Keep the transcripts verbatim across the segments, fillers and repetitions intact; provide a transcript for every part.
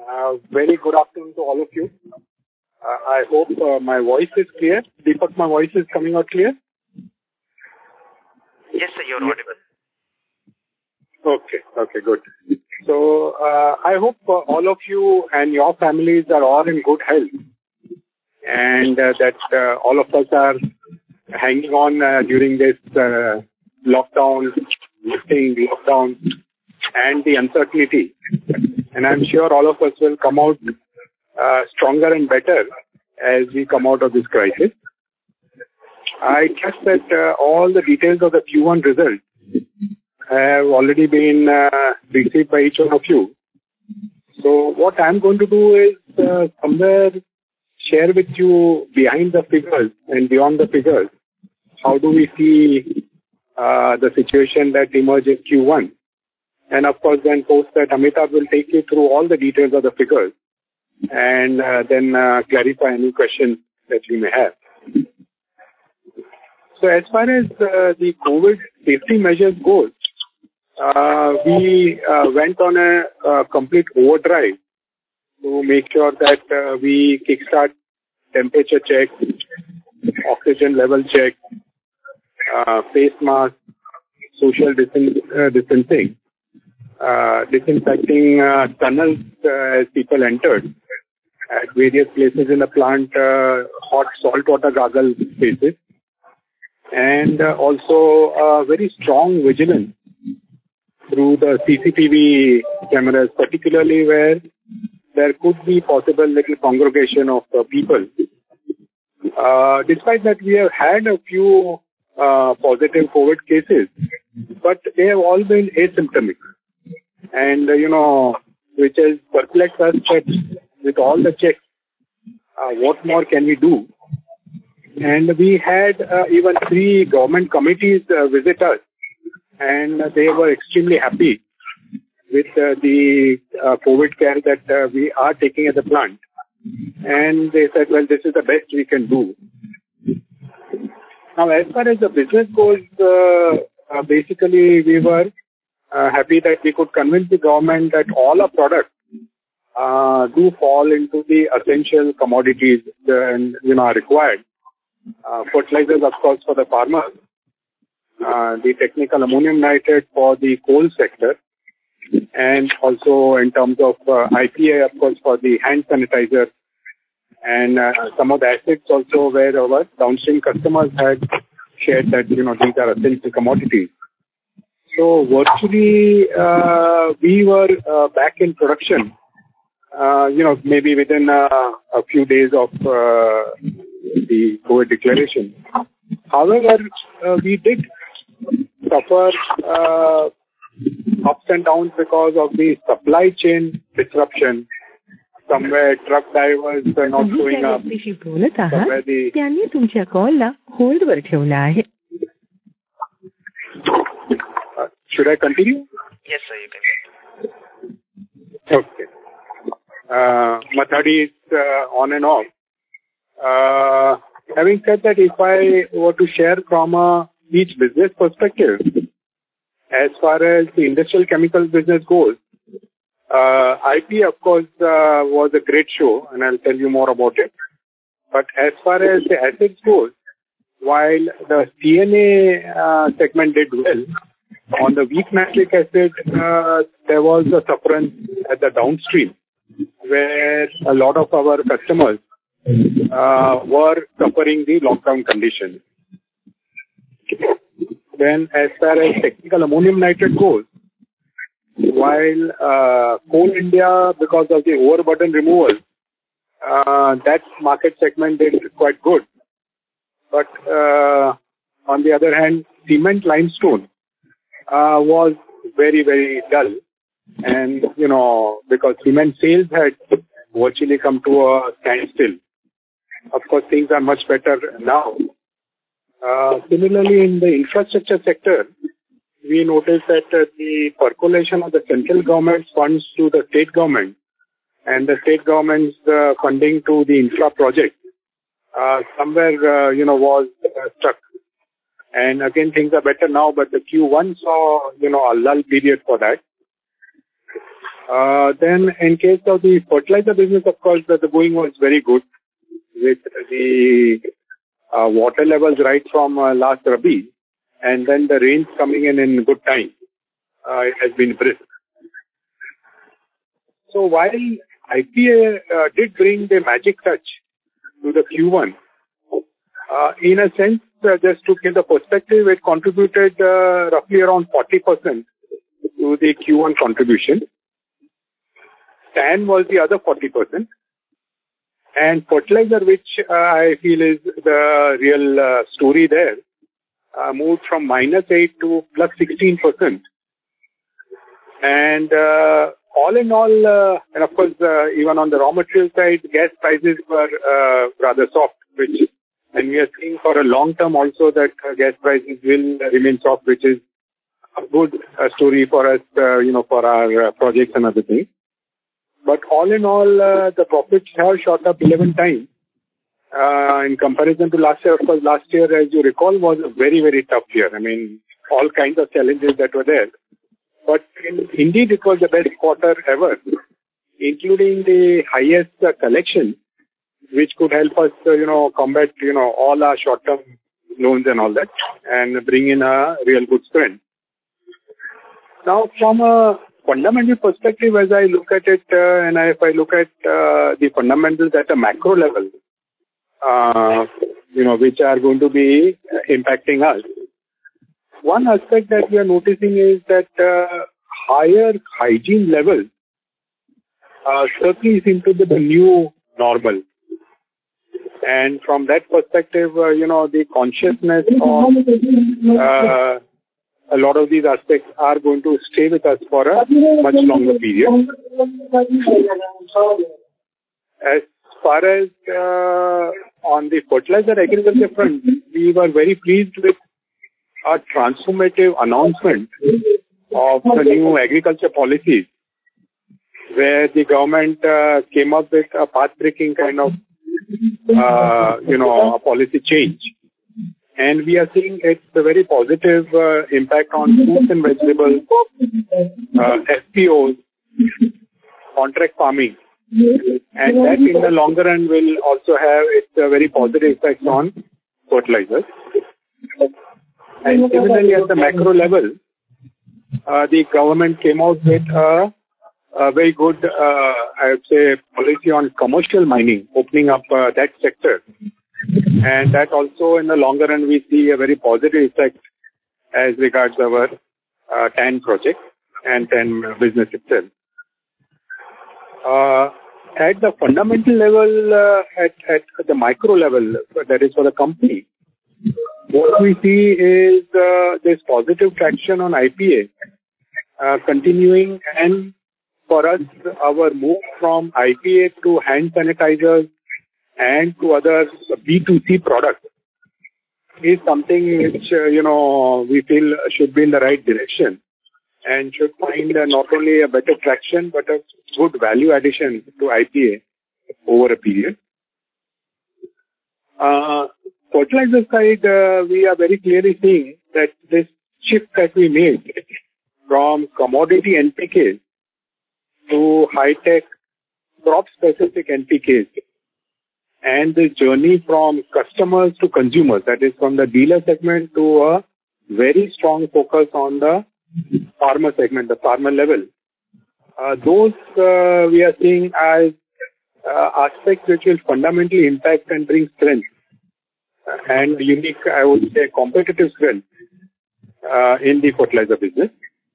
Uh, very good afternoon to all of you. Uh, I hope uh, my voice is clear. Deepak, my voice is coming out clear? Yes, sir, you're audible. Okay, okay, good. So, uh, I hope uh, all of you and your families are all in good health, and uh, that uh, all of us are hanging on uh, during this uh, lockdown, lifting lockdown, and the uncertainty. And I'm sure all of us will come out uh, stronger and better as we come out of this crisis. I trust that uh, all the details of the Q one results have already been uh, received by each one of you. So what I'm going to do is uh, somewhere share with you behind the figures and beyond the figures, how do we see uh, the situation that emerged in Q one. And of course, then post that, Amitabh will take you through all the details of the figures and uh, then uh, clarify any questions that you may have. So as far as uh, the COVID safety measures goes, uh, we uh, went on a, a complete overdrive to make sure that uh, we kickstart temperature check, oxygen level check, uh, face mask, social distan- uh, distancing, uh, disinfecting uh, tunnels uh, as people entered at various places in the plant, uh, hot saltwater gargle spaces, and uh, also uh, very strong vigilance through the C C T V cameras, particularly where there could be possible little congregation of uh, people. Uh, despite that, we have had a few uh, positive COVID cases, but they have all been asymptomatic. And, uh, you know, which has perplexed us that with all the checks, uh, what more can we do? And we had uh, even three government committees uh, visit us, and uh, they were extremely happy with uh, the uh, COVID care that uh, we are taking at the plant. And they said, well, this is the best we can do. Now, as far as the business goes, uh, uh, basically we were uh, happy that we could convince the government that all our products uh, do fall into the essential commodities and, you know, are required. Uh, fertilizers, of course, for the farmers, uh, the technical ammonium nitrate for the coal sector, and also in terms of uh, I P A, of course, for the hand sanitizer, and uh, some of the assets also where our downstream customers had shared that, you know, these are essential commodities. So virtually, uh, we were uh, back in production, uh, you know, maybe within uh, a few days of uh, the COVID declaration. However, uh, we did suffer uh, ups and downs because of the supply chain disruption. Somewhere truck drivers are not showing up. Somewhere the... त्यांनी तुमच्या कॉलला होल्डवर ठेवला आहे. Uh, should I continue? Yes, sir, you can. Okay. Uh, Mathadi is uh, on and off. Uh, having said that, if I were to share from a each business perspective, as far as the industrial chemical business goes, uh, I P, of course, uh, was a great show, and I'll tell you more about it. But as far as the assets goes, while the C N A uh, segment did well, on the weak nitric acid, uh, there was a sufferance at the downstream, where a lot of our customers uh, were suffering the lockdown conditions. Then, as far as technical ammonium nitrate goes, while uh, Coal India, because of the overburden removal, uh, that market segment did quite good. But uh, on the other hand, cement limestone uh, was very, very dull. And, you know, because cement sales had virtually come to a standstill. Of course, things are much better now. Uh, similarly, in the infrastructure sector, we noticed that uh, the percolation of the central government's funds to the state government and the state government's uh, funding to the infra project uh, somewhere, uh, you know, was uh, stuck. And again, things are better now, but the Q one saw, you know, a lull period for that. Uh, then in case of the fertilizer business, of course, the, the going was very good with the uh, water levels right from uh, last Rabi, and then the rains coming in in good time. Uh, it has been brisk. So while I P A uh, did bring the magic touch to the Q one, uh, in a sense, uh, just to give the perspective, it contributed uh, roughly around forty percent to the Q one contribution. T A N was the other forty percent. And fertilizer, which uh, I feel is the real uh, story there, uh, moved from minus eight to plus sixteen percent. And uh, all in all, uh, and of course, uh, even on the raw material side, gas prices were uh, rather soft, which, and we are seeing for a long term also that uh, gas prices will remain soft, which is a good uh, story for us, uh, you know, for our uh, projects and other things. But all in all, uh, the profits have shot up eleven times uh, in comparison to last year. Of course, last year, as you recall, was a very, very tough year. I mean, all kinds of challenges that were there. But in, indeed, it was the best quarter ever, including the highest uh, collection, which could help us, uh, you know, combat, you know, all our short-term loans and all that, and bring in a real good strength. Now, from a fundamental perspective, as I look at it, uh, and I, if I look at uh, the fundamentals at a macro level, uh, you know, which are going to be impacting us. One aspect that we are noticing is that uh, higher hygiene levels uh, certainly seem to be the new normal. And from that perspective, uh, you know, the consciousness of uh, a lot of these aspects are going to stay with us for a much longer period. As far as uh, on the fertilizer agriculture front, we were very pleased with a transformative announcement of the new agriculture policies, where the government uh, came up with a path-breaking kind of, uh, you know, a policy change. And we are seeing it's a very positive uh, impact on fruits and vegetables, uh, F P Os, contract farming. And that in the longer run will also have its uh, very positive effects on fertilizers. And similarly, at the macro level, uh, the government came out with a, a very good, uh, I would say, policy on commercial mining, opening up uh, that sector. And that also, in the longer run, we see a very positive effect as regards our uh, T A N project and T A N business itself. Uh, at the fundamental level, uh, at, at the micro level, that is for the company, what we see is uh, this positive traction on I P A uh, continuing, and for us, our move from I P A to hand sanitizers and to other B two C products is something which, uh, you know, we feel should be in the right direction and should find uh, not only a better traction but a good value addition to I P A over a period. Uh, fertilizer side, uh, we are very clearly seeing that this shift that we made from commodity N P Ks to high-tech crop-specific N P Ks, and the journey from customers to consumers, that is from the dealer segment to a very strong focus on the farmer segment, the farmer level. Uh, those uh, we are seeing as uh, aspects which will fundamentally impact and bring strength and unique, I would say, competitive strength uh, in the fertilizer business.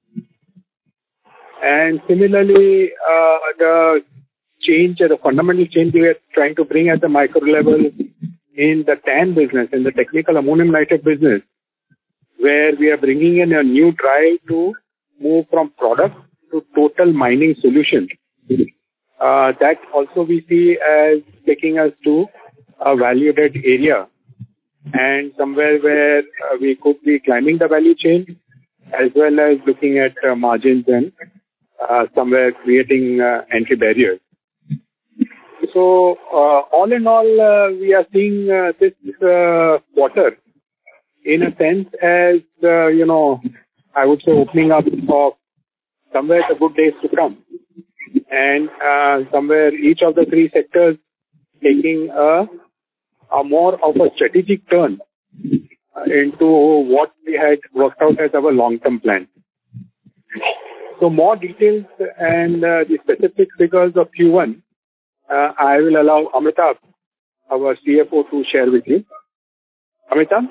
And similarly, uh, the change, the fundamental change we are trying to bring at the micro level in the T A N business, in the technical ammonium nitrate business, where we are bringing in a new drive to move from product to total mining solution. Uh, that also we see as taking us to a value-added area, and somewhere where uh, we could be climbing the value chain as well as looking at uh, margins and uh, somewhere creating uh, entry barriers. So, uh, all in all, uh, we are seeing uh, this uh, quarter in a sense as, uh, you know, I would say opening up of somewhere the good days to come. and uh, somewhere each of the three sectors taking a, a more of a strategic turn uh, into what we had worked out as our long-term plan. So more details and uh, the specific figures of Q one, uh, I will allow Amitabh, our C F O, to share with you. Amitabh?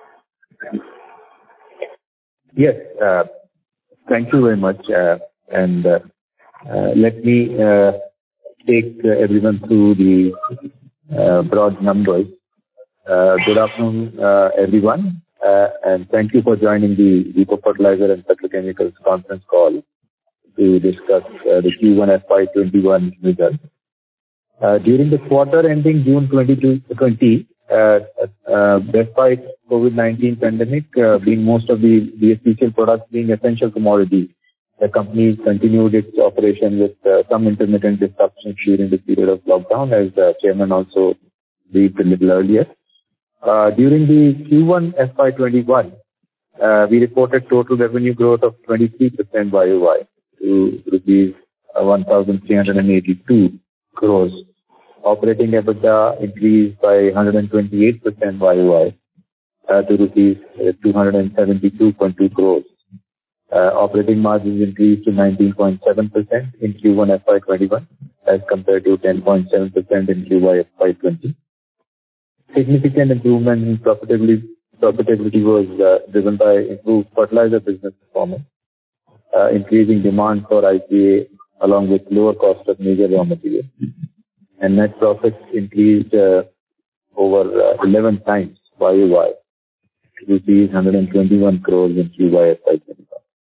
Yes, uh, thank you very much. Uh, and uh, uh, let me uh, take uh, everyone through the uh, broad numbers. Uh, good afternoon, uh, everyone, uh, and thank you for joining the Deepak Fertilizer and Petrochemicals conference call to discuss uh, the Q one F Y twenty-one results. Uh, during the quarter ending June twenty twenty, uh, uh, despite COVID nineteen pandemic uh, being most of the B S P C L products being essential commodities, the company continued its operation with uh, some intermittent disruptions during the period of lockdown, as the chairman also briefed a little earlier. Uh, during the Q one F Y twenty-one, uh, we reported total revenue growth of twenty-three percent Y O Y to rupees one thousand three hundred eighty-two crores. Operating EBITDA increased by one hundred twenty-eight percent Y O Y uh, to rupees two hundred seventy-two point two crores. Uh, operating margins increased to nineteen point seven percent in Q one F Y twenty-one as compared to ten point seven percent in Q one F Y twenty. Significant improvement in profitability, profitability was uh, driven by improved fertilizer business performance, uh, increasing demand for I P A along with lower cost of major raw materials. And net profits increased uh, over uh, eleven times Y O Y to rupees one hundred twenty-one crores in Q one F Y twenty-one.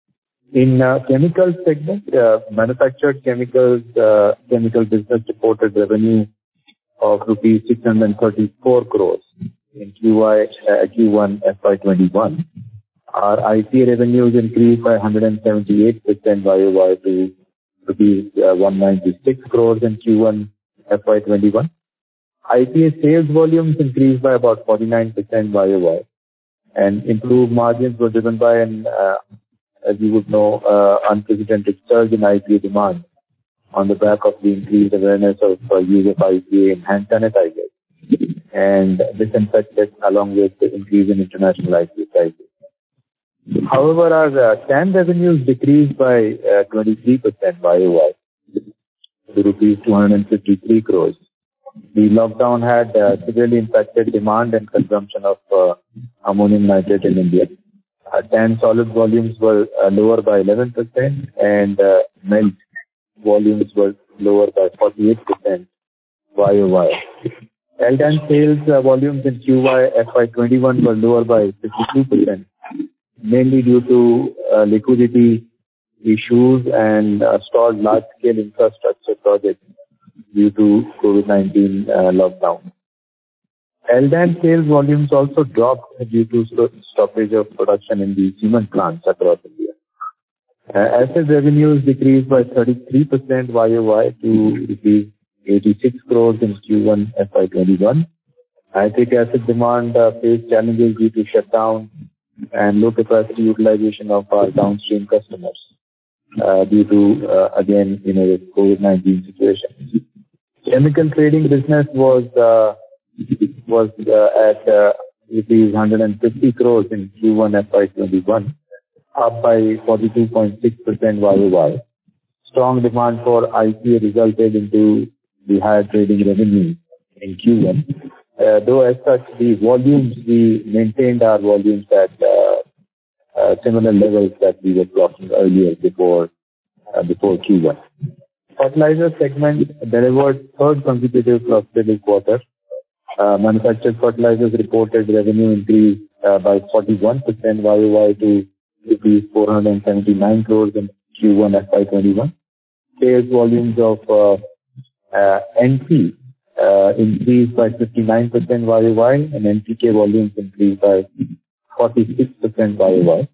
In uh, chemical segment, uh, manufactured chemicals, uh, chemical business reported revenue of rupees six hundred thirty-four crores in Q one F Y twenty-one. Our I P A revenues increased by one hundred seventy-eight percent Y O Y to rupees uh, one hundred ninety-six crores in Q one F Y twenty-one. I P A sales volumes increased by about forty-nine percent Y O Y, and improved margins were driven by an, uh, as you would know, uh, unprecedented surge in I P A demand on the back of the increased awareness of uh, use of I P A in hand sanitizers and disinfectants, along with the increase in international I P A prices. However, our uh, TAN revenues decreased by uh, twenty-three percent Y O Y to rupees two hundred fifty-three crores. The lockdown had uh, severely impacted demand and consumption of uh, ammonium nitrate in India. Uh, TAN solid volumes were uh, lower by eleven percent and uh, melt volumes were lower by forty-eight percent Y O Y. L D A N sales uh, volumes in Q one F Y twenty-one were lower by fifty-two percent, mainly due to uh, liquidity issues and uh, stalled large-scale infrastructure projects due to COVID nineteen uh, lockdown. L D A N sales volumes also dropped due to stoppage of production in the cement plants across India. Uh, Acid revenues decreased by thirty-three percent Y O Y to rupees eighty-six crores in Q one F Y twenty-one. Nitric acid demand uh, faced challenges due to shutdown and low capacity utilization of our downstream customers uh, due to, uh, again, you know, the COVID nineteen situation. Chemical trading business was uh, was uh, at uh, rupees one hundred fifty crores in Q one F Y twenty-one, up by forty-two point six percent Y O Y. Strong demand for I P A resulted into the higher trading revenue in Q one. Uh, though as such, the volumes, we maintained our volumes at uh, uh, similar levels that we were clocking earlier before uh, before Q one. Fertilizer segment delivered third consecutive profitable quarter. Uh, manufactured fertilizers reported revenue increase uh, by forty-one percent Y O Y to rupees four hundred seventy-nine crores in Q one F Y twenty-one. Sales volumes of uh, uh, N P uh, increased by fifty-nine percent Y O Y and N P K volumes increased by forty-six percent Y O Y.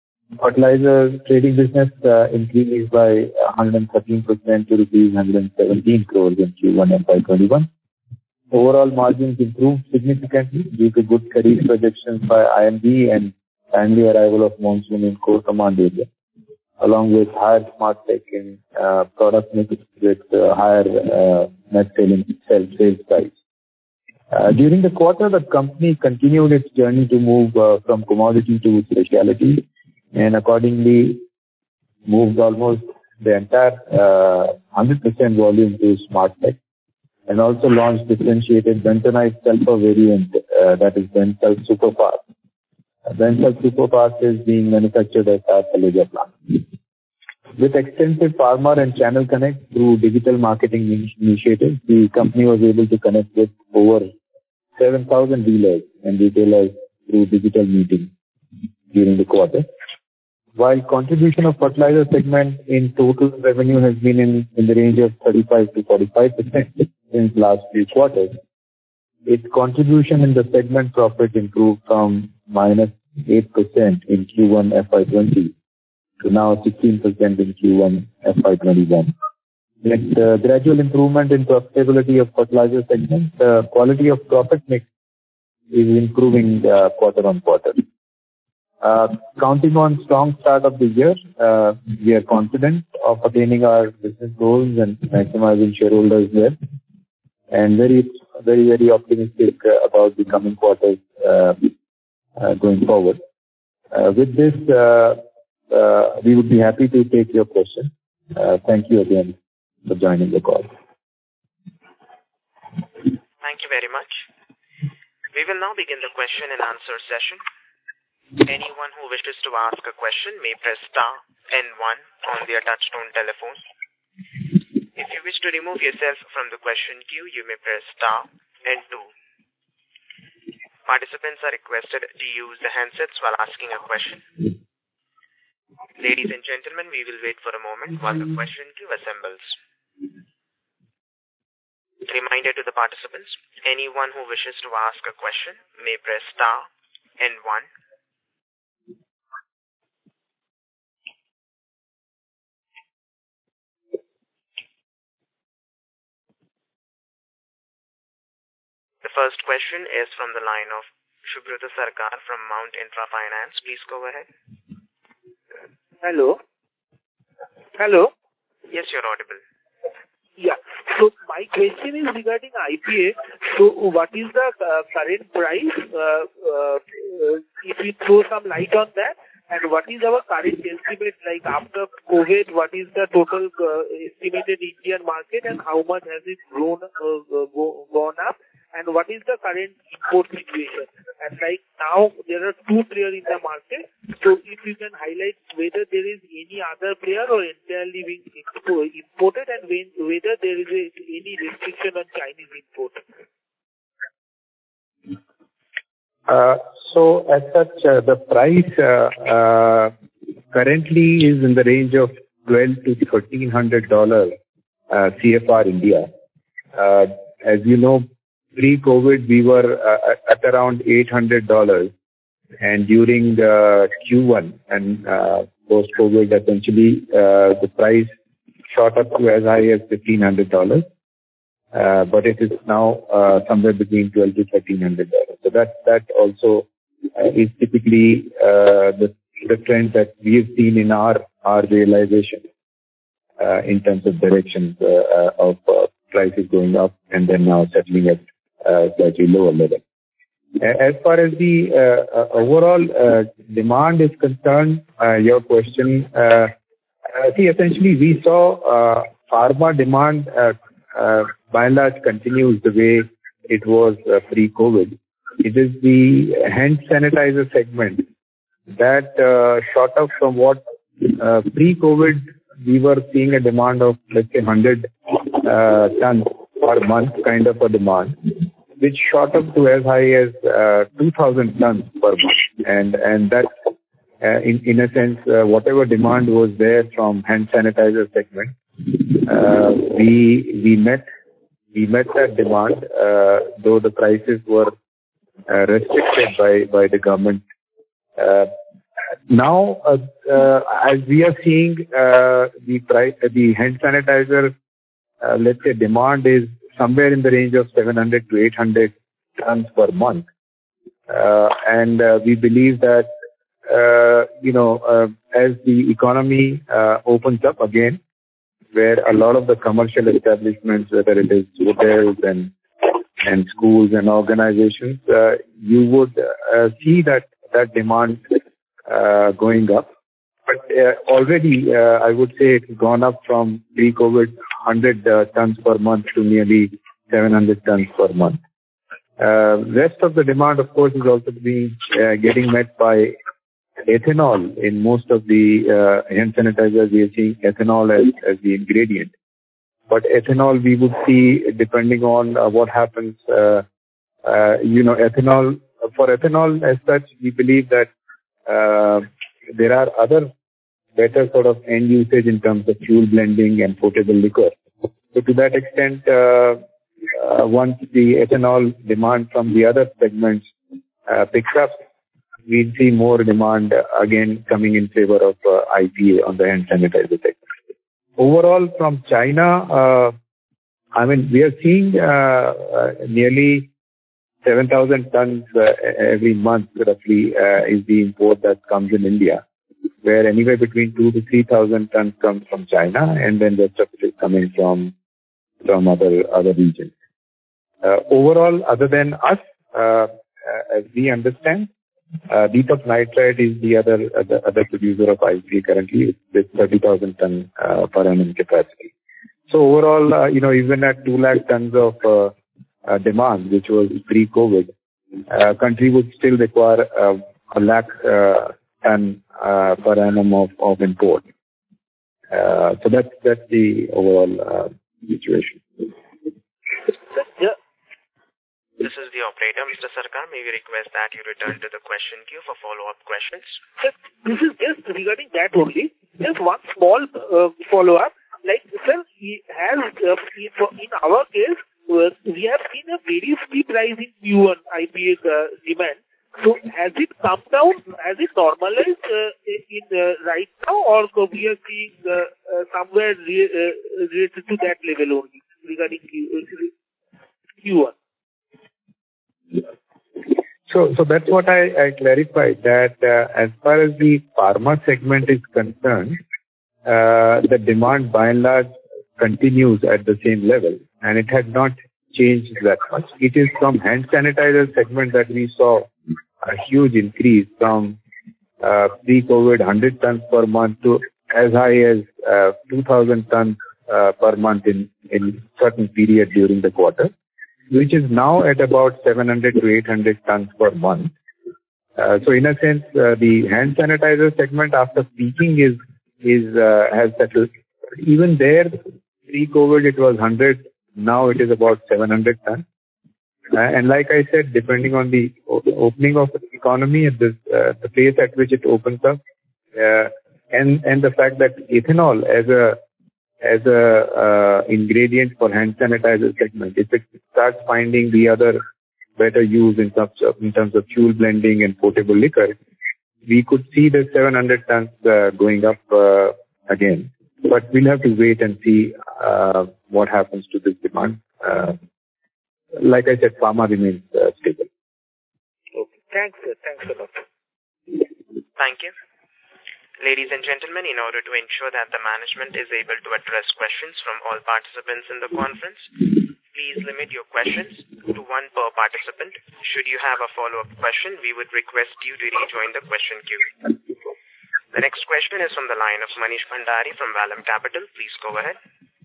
Fertilizer trading business uh, increased by one hundred thirteen percent to rupees one hundred seventeen crores in Q one F Y twenty-one. Overall margins improved significantly due to good kharif projections by I M D and timely arrival of monsoon in core command area. along with higher smart tech in uh, product mix with uh, higher uh, net selling sales, sales price. Uh, during the quarter, the company continued its journey to move uh, from commodity to specialty and accordingly moved almost the entire uh, one hundred percent volume to smart tech and also launched differentiated bentonite sulfur variant uh, that is Bensulf Superfast. Bensulf Superfast is being manufactured at our Taloja plant. With extensive farmer and channel connect through digital marketing initiatives, the company was able to connect with over seven thousand dealers and retailers through digital meetings during the quarter. While contribution of fertilizer segment in total revenue has been in, in the range of thirty-five to forty-five percent since last few quarters, its contribution in the segment profit improved from minus eight percent in Q one F Y twenty to now sixteen percent in Q one F Y twenty-one. With uh, gradual improvement in profitability of fertilizer segment, the quality of profit mix is improving uh, quarter on quarter. Uh, counting on strong start of the year, uh, we are confident of attaining our business goals and maximizing shareholders' wealth, and very, very, very optimistic uh, about the coming quarters uh, uh, going forward. Uh, with this, uh, uh, we would be happy to take your questions. Uh, thank you again for joining the call. Thank you very much. We will now begin the question and answer session. Anyone who wishes to ask a question may press star and one on their touchtone telephone. If you wish to remove yourself from the question queue, you may press star and two. Participants are requested to use the handsets while asking a question. Ladies and gentlemen, we will wait for a moment while the question queue assembles. Reminder to the participants, anyone who wishes to ask a question may press star and one. The first question is from the line of Subrata Sarkar from Mount Intra Finance. Please go ahead. Hello. Hello. Yes, you're audible. Yeah. So my question is regarding I P A. So what is the uh, current price? Uh, uh, if you throw some light on that, and what is our current estimate? Like after COVID, what is the total uh, estimated Indian market, and how much has it grown uh, go, gone up? And what is the current import situation? And like now, there are two players in the market. So if you can highlight whether there is any other player or entirely being imported, and when, whether there is a, any restriction on Chinese import. Uh, so as such, uh, the price uh, uh, currently is in the range of twelve to thirteen hundred dollars uh, C F R India. Uh, as you know, pre-COVID, we were uh, at around eight hundred dollars, and during the Q one and uh, post-COVID, essentially, uh, the price shot up to as high as fifteen hundred dollars, uh, but it is now uh, somewhere between twelve to thirteen hundred dollars. So that that also uh, is typically uh, the the trend that we have seen in our our realization uh, in terms of directions uh, uh, of uh, prices going up and then now settling at Uh, slightly lower level. As far as the uh, uh, overall uh, demand is concerned, uh, your question, uh, uh, see, essentially we saw uh, pharma demand uh, uh, by and large continues the way it was uh, pre-COVID. It is the hand sanitizer segment that uh, shot up from what uh, pre-COVID we were seeing a demand of, let's say, one hundred uh, tons per month kind of a demand, which shot up to as high as uh, two thousand tons per month. And and that, uh, in, in a sense, uh, whatever demand was there from hand sanitizer segment, uh, we we met we met that demand, uh, though the prices were uh, restricted by, by the government. Uh, now, uh, uh, as we are seeing uh, the price, uh, the hand sanitizer, uh, let's say, demand is somewhere in the range of seven hundred to eight hundred tons per month. Uh, and uh, we believe that, uh, you know, uh, as the economy uh, opens up again, where a lot of the commercial establishments, whether it is hotels and and schools and organizations, uh, you would uh, see that that demand uh, going up. But uh, already, uh, I would say it's gone up from pre-COVID one hundred uh, tons per month to nearly seven hundred tons per month. Uh, rest of the demand, of course, is also being uh, getting met by ethanol. In most of the uh, hand sanitizers, we are seeing ethanol as, as the ingredient. But ethanol, we would see, depending on uh, what happens, uh, uh, you know, ethanol, for ethanol as such, we believe that uh, there are other better sort of end usage in terms of fuel blending and potable liquor. So to that extent, uh, uh, once the ethanol demand from the other segments uh, picks up, we'll see more demand uh, again coming in favor of uh, I P A on the hand sanitizer segment. Overall, from China, uh, I mean, we are seeing uh, uh, nearly seven thousand tons uh, every month, roughly, uh, is the import that comes in India, where anywhere between two to three thousand tons comes from China, and then the rest is coming from from other other regions. Uh, overall, other than us, uh, as we understand, uh, Deepak Nitrite is the other other, other producer of I P A currently with thirty thousand ton uh, per annum capacity. So overall, uh, you know, even at two lakh tons of uh, uh, demand, which was pre-COVID, uh, country would still require uh, a lakh uh, ton uh, per annum of, of import. Uh, so that's that's the overall uh, situation. Yeah. This is the operator, Mister Sarkar. May we request that you return to the question queue for follow-up questions? This is just regarding that only. Just one small uh, follow-up. Like, sir, he has, uh, in our case, uh, we have seen a very steep rise in Q one I P A uh, demand. So has it come down? Has it normalized uh, in uh, right now, or so we are seeing uh, uh, somewhere re- uh, related to that level only regarding Q, uh, Q one? So, so that's what I, I clarified, that uh, as far as the pharma segment is concerned, uh, the demand by and large continues at the same level, and it has not changed that much. It is from hand sanitizer segment that we saw a huge increase from uh, pre-COVID one hundred tons per month to as high as uh, two thousand tons uh, per month in, in certain period during the quarter, which is now at about seven hundred to eight hundred tons per month. Uh, so in a sense, uh, the hand sanitizer segment after peaking is is uh, has settled. Even there, pre-COVID it was one hundred, now it is about seven hundred tons. Uh, and like I said, depending on the opening of the economy at this, uh, the pace at which it opens up, uh, and and the fact that ethanol as a as a uh, ingredient for hand sanitizer segment, if it starts finding the other better use in terms of in terms of fuel blending and potable liquor, we could see the seven hundred tons uh, going up uh, again. But we'll have to wait and see uh, what happens to this demand. Uh, like I said, pharma remains uh, stable. Okay. Thanks, sir. Thanks a lot. Thank you. Ladies and gentlemen, in order to ensure that the management is able to address questions from all participants in the conference, please limit your questions to one per participant. Should you have a follow-up question, we would request you to rejoin the question queue. The next question is from the line of Manish Bhandari from Valum Capital. Please go ahead.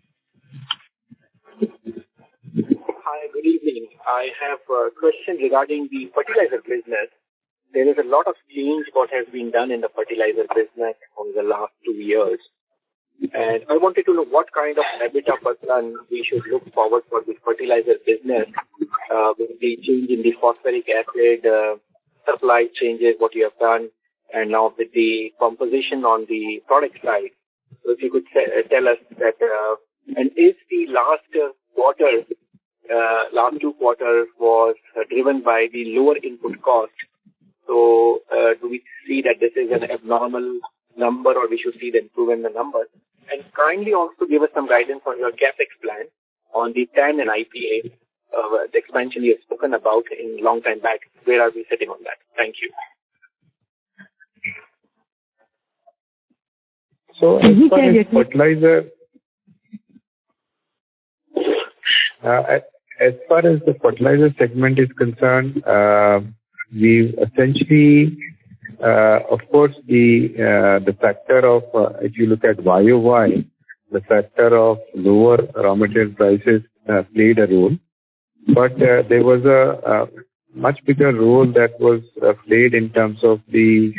Hi, good evening. I have a question regarding the fertilizer business. There is a lot of change what has been done in the fertilizer business over the last two years. And I wanted to know what kind of EBITDA per ton we should look forward for the fertilizer business uh, with the change in the phosphoric acid uh, supply changes, what you have done, and now with the composition on the product side. So if you could say, uh, tell us that, uh, and is the last uh, quarter, uh, last two quarters was uh, driven by the lower input cost. So uh, do we see that this is an abnormal number, or we should see the improvement in the number? And kindly also give us some guidance on your capex plan on the T A N and I P A, uh, the expansion you have spoken about in long time back. Where are we sitting on that? Thank you. So as far as fertilizer, uh, as far as the fertilizer segment is concerned, uh, we've essentially, uh, of course, the uh, the factor of uh, if you look at Y O Y, the factor of lower raw material prices uh, played a role, but uh, there was a, a much bigger role that was uh, played in terms of the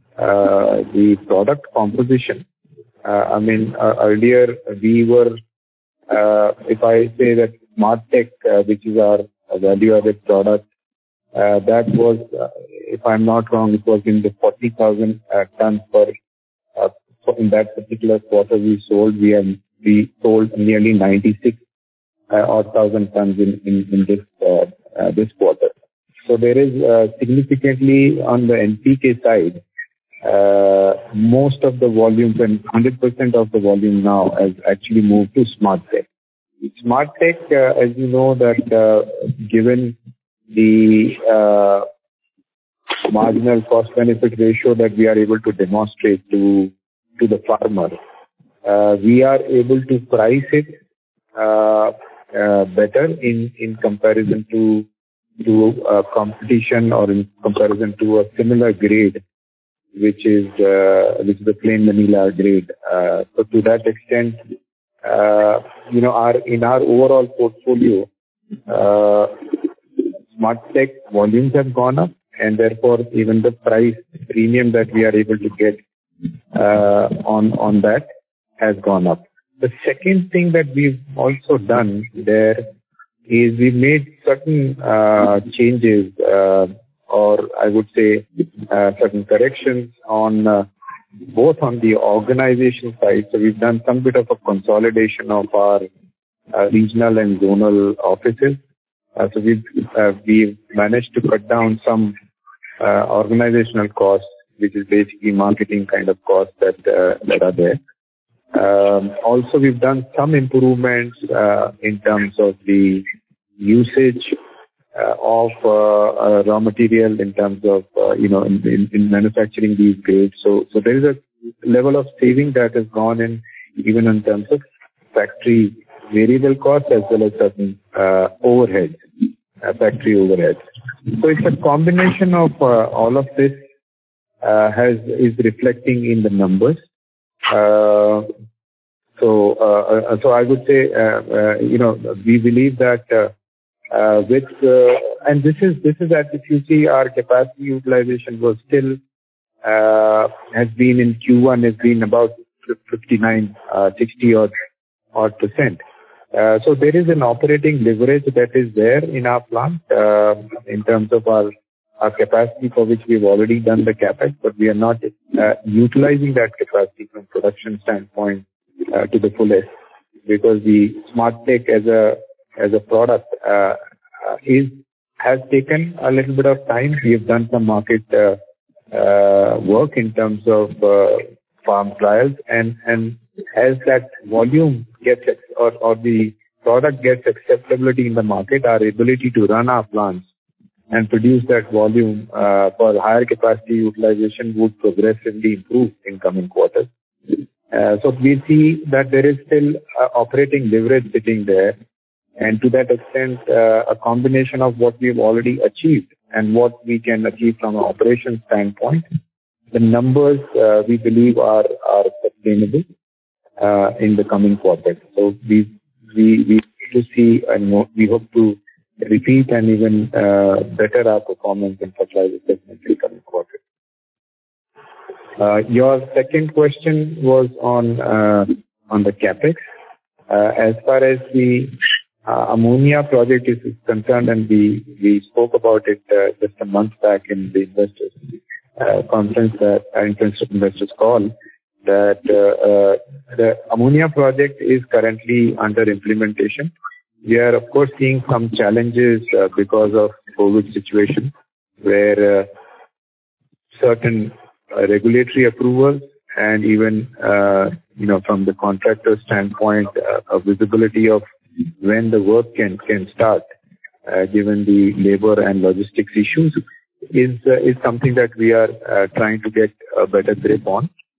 uh, the product composition. Uh, I mean, uh, earlier we were, uh, if I say that SmartTech, uh, which is our value-added product, uh, that was, uh, if I'm not wrong, it was in the forty thousand uh, tons per. Uh, so in that particular quarter, we sold we have we sold nearly ninety-six uh, odd thousand tons in in, in this uh, uh, this quarter. So there is uh, significantly on the N P K side. Uh, most of the volume and one hundred percent of the volume now has actually moved to SmartTech. SmartTech, uh, as you know, that uh, given the uh, marginal cost benefit ratio that we are able to demonstrate to to the farmer, uh, we are able to price it uh, uh, better in in comparison to to uh, competition or in comparison to a similar grade, which is uh, which is a plain vanilla grade. Uh, so to that extent, uh, you know, our in our overall portfolio, uh, SmartTech volumes have gone up, and therefore even the price premium that we are able to get uh, on on that has gone up. The second thing that we've also done there is we made certain uh, changes. Uh, or I would say uh, certain corrections on uh, both on the organization side. So we've done some bit of a consolidation of our uh, regional and zonal offices. Uh, so we've, uh, we've managed to cut down some uh, organizational costs, which is basically marketing kind of costs that, uh, that are there. Um, also, we've done some improvements uh, in terms of the usage Uh, of uh, uh, raw material in terms of, uh, you know, in, in, in manufacturing these grades. So, so there is a level of saving that has gone in even in terms of factory variable costs as well as certain uh, overheads, uh, factory overheads. So it's a combination of uh, all of this uh, has is reflecting in the numbers. Uh, so, uh, so I would say, uh, uh, you know, we believe that. Uh, Uh, with uh, and this is this is that if you see our capacity utilization was still uh, has been in Q one has been about fifty-nine, uh, sixty odd odd percent. Uh, so there is an operating leverage that is there in our plant uh, in terms of our our capacity for which we've already done the capex, but we are not uh, utilizing that capacity from production standpoint uh, to the fullest because the SmartTech as a as a product uh, uh, is has taken a little bit of time. We have done some market uh, uh, work in terms of uh, farm trials, and and as that volume gets or or the product gets acceptability in the market, our ability to run our plants and produce that volume uh, for higher capacity utilization would progressively improve in coming quarters. Uh, so we see that there is still uh, operating leverage sitting there. And to that extent, uh, a combination of what we've already achieved and what we can achieve from an operations standpoint, the numbers uh, we believe are are sustainable uh, in the coming quarters. So we we we to see and we hope to repeat and even uh, better our performance in fertilizer segment in the coming quarters. Uh, your second question was on uh, on the capex. Uh, as far as the Uh, ammonia project is concerned, and we we spoke about it uh, just a month back in the investors uh, conference, uh, investors call, that uh, uh, the ammonia project is currently under implementation. We are of course seeing some challenges uh, because of COVID situation, where uh, certain uh, regulatory approvals and even uh, you know from the contractor standpoint, uh, a visibility of when the work can can start, uh, given the labor and logistics issues, is uh, is something that we are uh, trying to get a better grip on.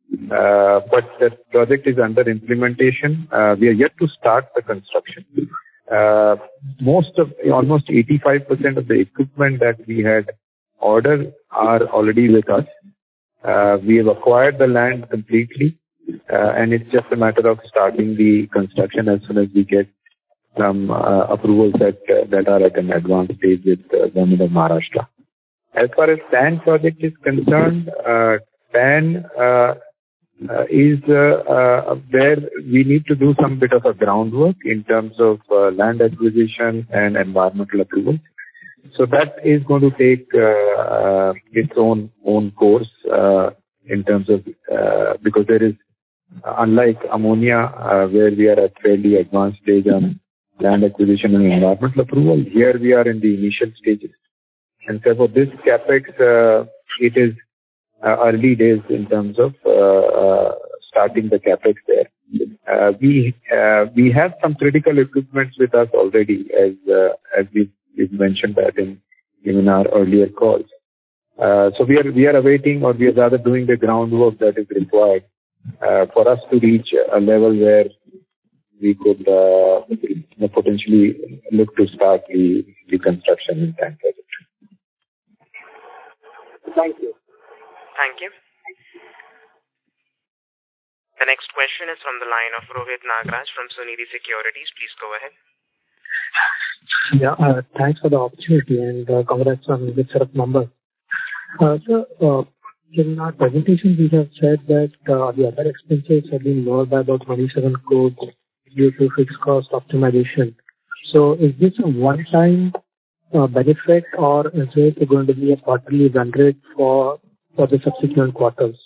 Uh, but the project is under implementation. Uh, we are yet to start the construction. Uh, most of, almost eighty-five percent of the equipment that we had ordered are already with us. Uh, we have acquired the land completely, uh, and it's just a matter of starting the construction as soon as we get some uh, approvals that uh, that are at an advanced stage with the uh, government of Maharashtra. As far as T A N project is concerned, uh, T A N uh, uh, is uh, uh, where we need to do some bit of a groundwork in terms of uh, land acquisition and environmental approvals. So that is going to take uh, uh, its own own course uh, in terms of uh, because there is, unlike ammonia, uh, where we are at fairly advanced stage on land acquisition and environmental approval, here we are in the initial stages. And so for this capex, uh, it is uh, early days in terms of uh, uh, starting the capex there. Uh, we uh, we have some critical equipment with us already, as uh, as we we've mentioned that in in our earlier calls. Uh, so we are we are awaiting, or we are rather doing the groundwork that is required uh, for us to reach a level where we could uh, potentially look to start the, the construction in T A N project. Thank you. Thank you. The next question is from the line of Rohit Nagraj from Sunidhi Securities. Please go ahead. Yeah, uh, thanks for the opportunity and uh, congrats on the set of numbers. Uh, so, uh, in our presentation, we have said that uh, the other expenses have been lower by about twenty-seven crores due to fixed cost optimization. So, is this a one-time uh, benefit, or is it going to be a quarterly run rate for for the subsequent quarters?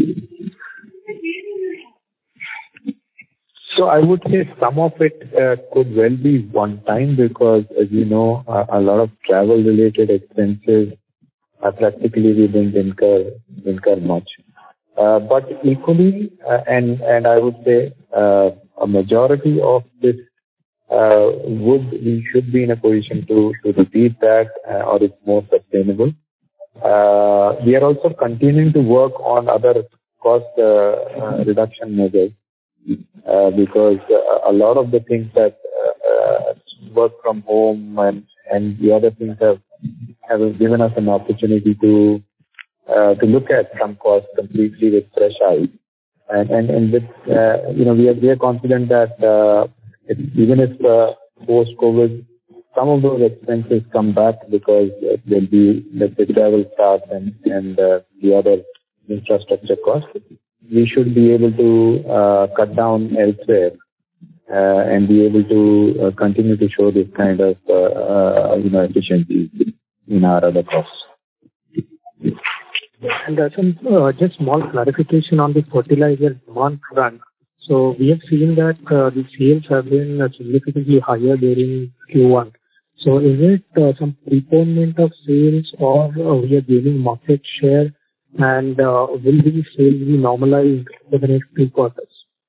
So I would say some of it uh, could well be one time because, as you know, uh, a lot of travel-related expenses uh, practically we didn't incur incur much. Uh, but equally, uh, and and I would say uh, a majority of this uh, would we should be in a position to to repeat that, uh, or it's more sustainable. Uh, we are also continuing to work on other cost uh, uh, reduction measures. Uh, because uh, a lot of the things that uh, uh, work from home and, and the other things have have given us an opportunity to uh, to look at some costs completely with fresh eyes, and and and with uh, you know we are we are confident that uh, it, even if uh, post COVID some of those expenses come back because uh, there'll be let's say travel starts and and uh, the other infrastructure costs. We should be able to uh, cut down elsewhere uh, and be able to uh, continue to show this kind of uh, uh, you know efficiency in our other costs. And uh, some uh, just small clarification on the fertilizer demand front. So we have seen that uh, the sales have been uh, significantly higher during Q one. So is it uh, some preponement of sales, or uh, we are gaining market share? And uh, will these sales be normalized for the next two quarters?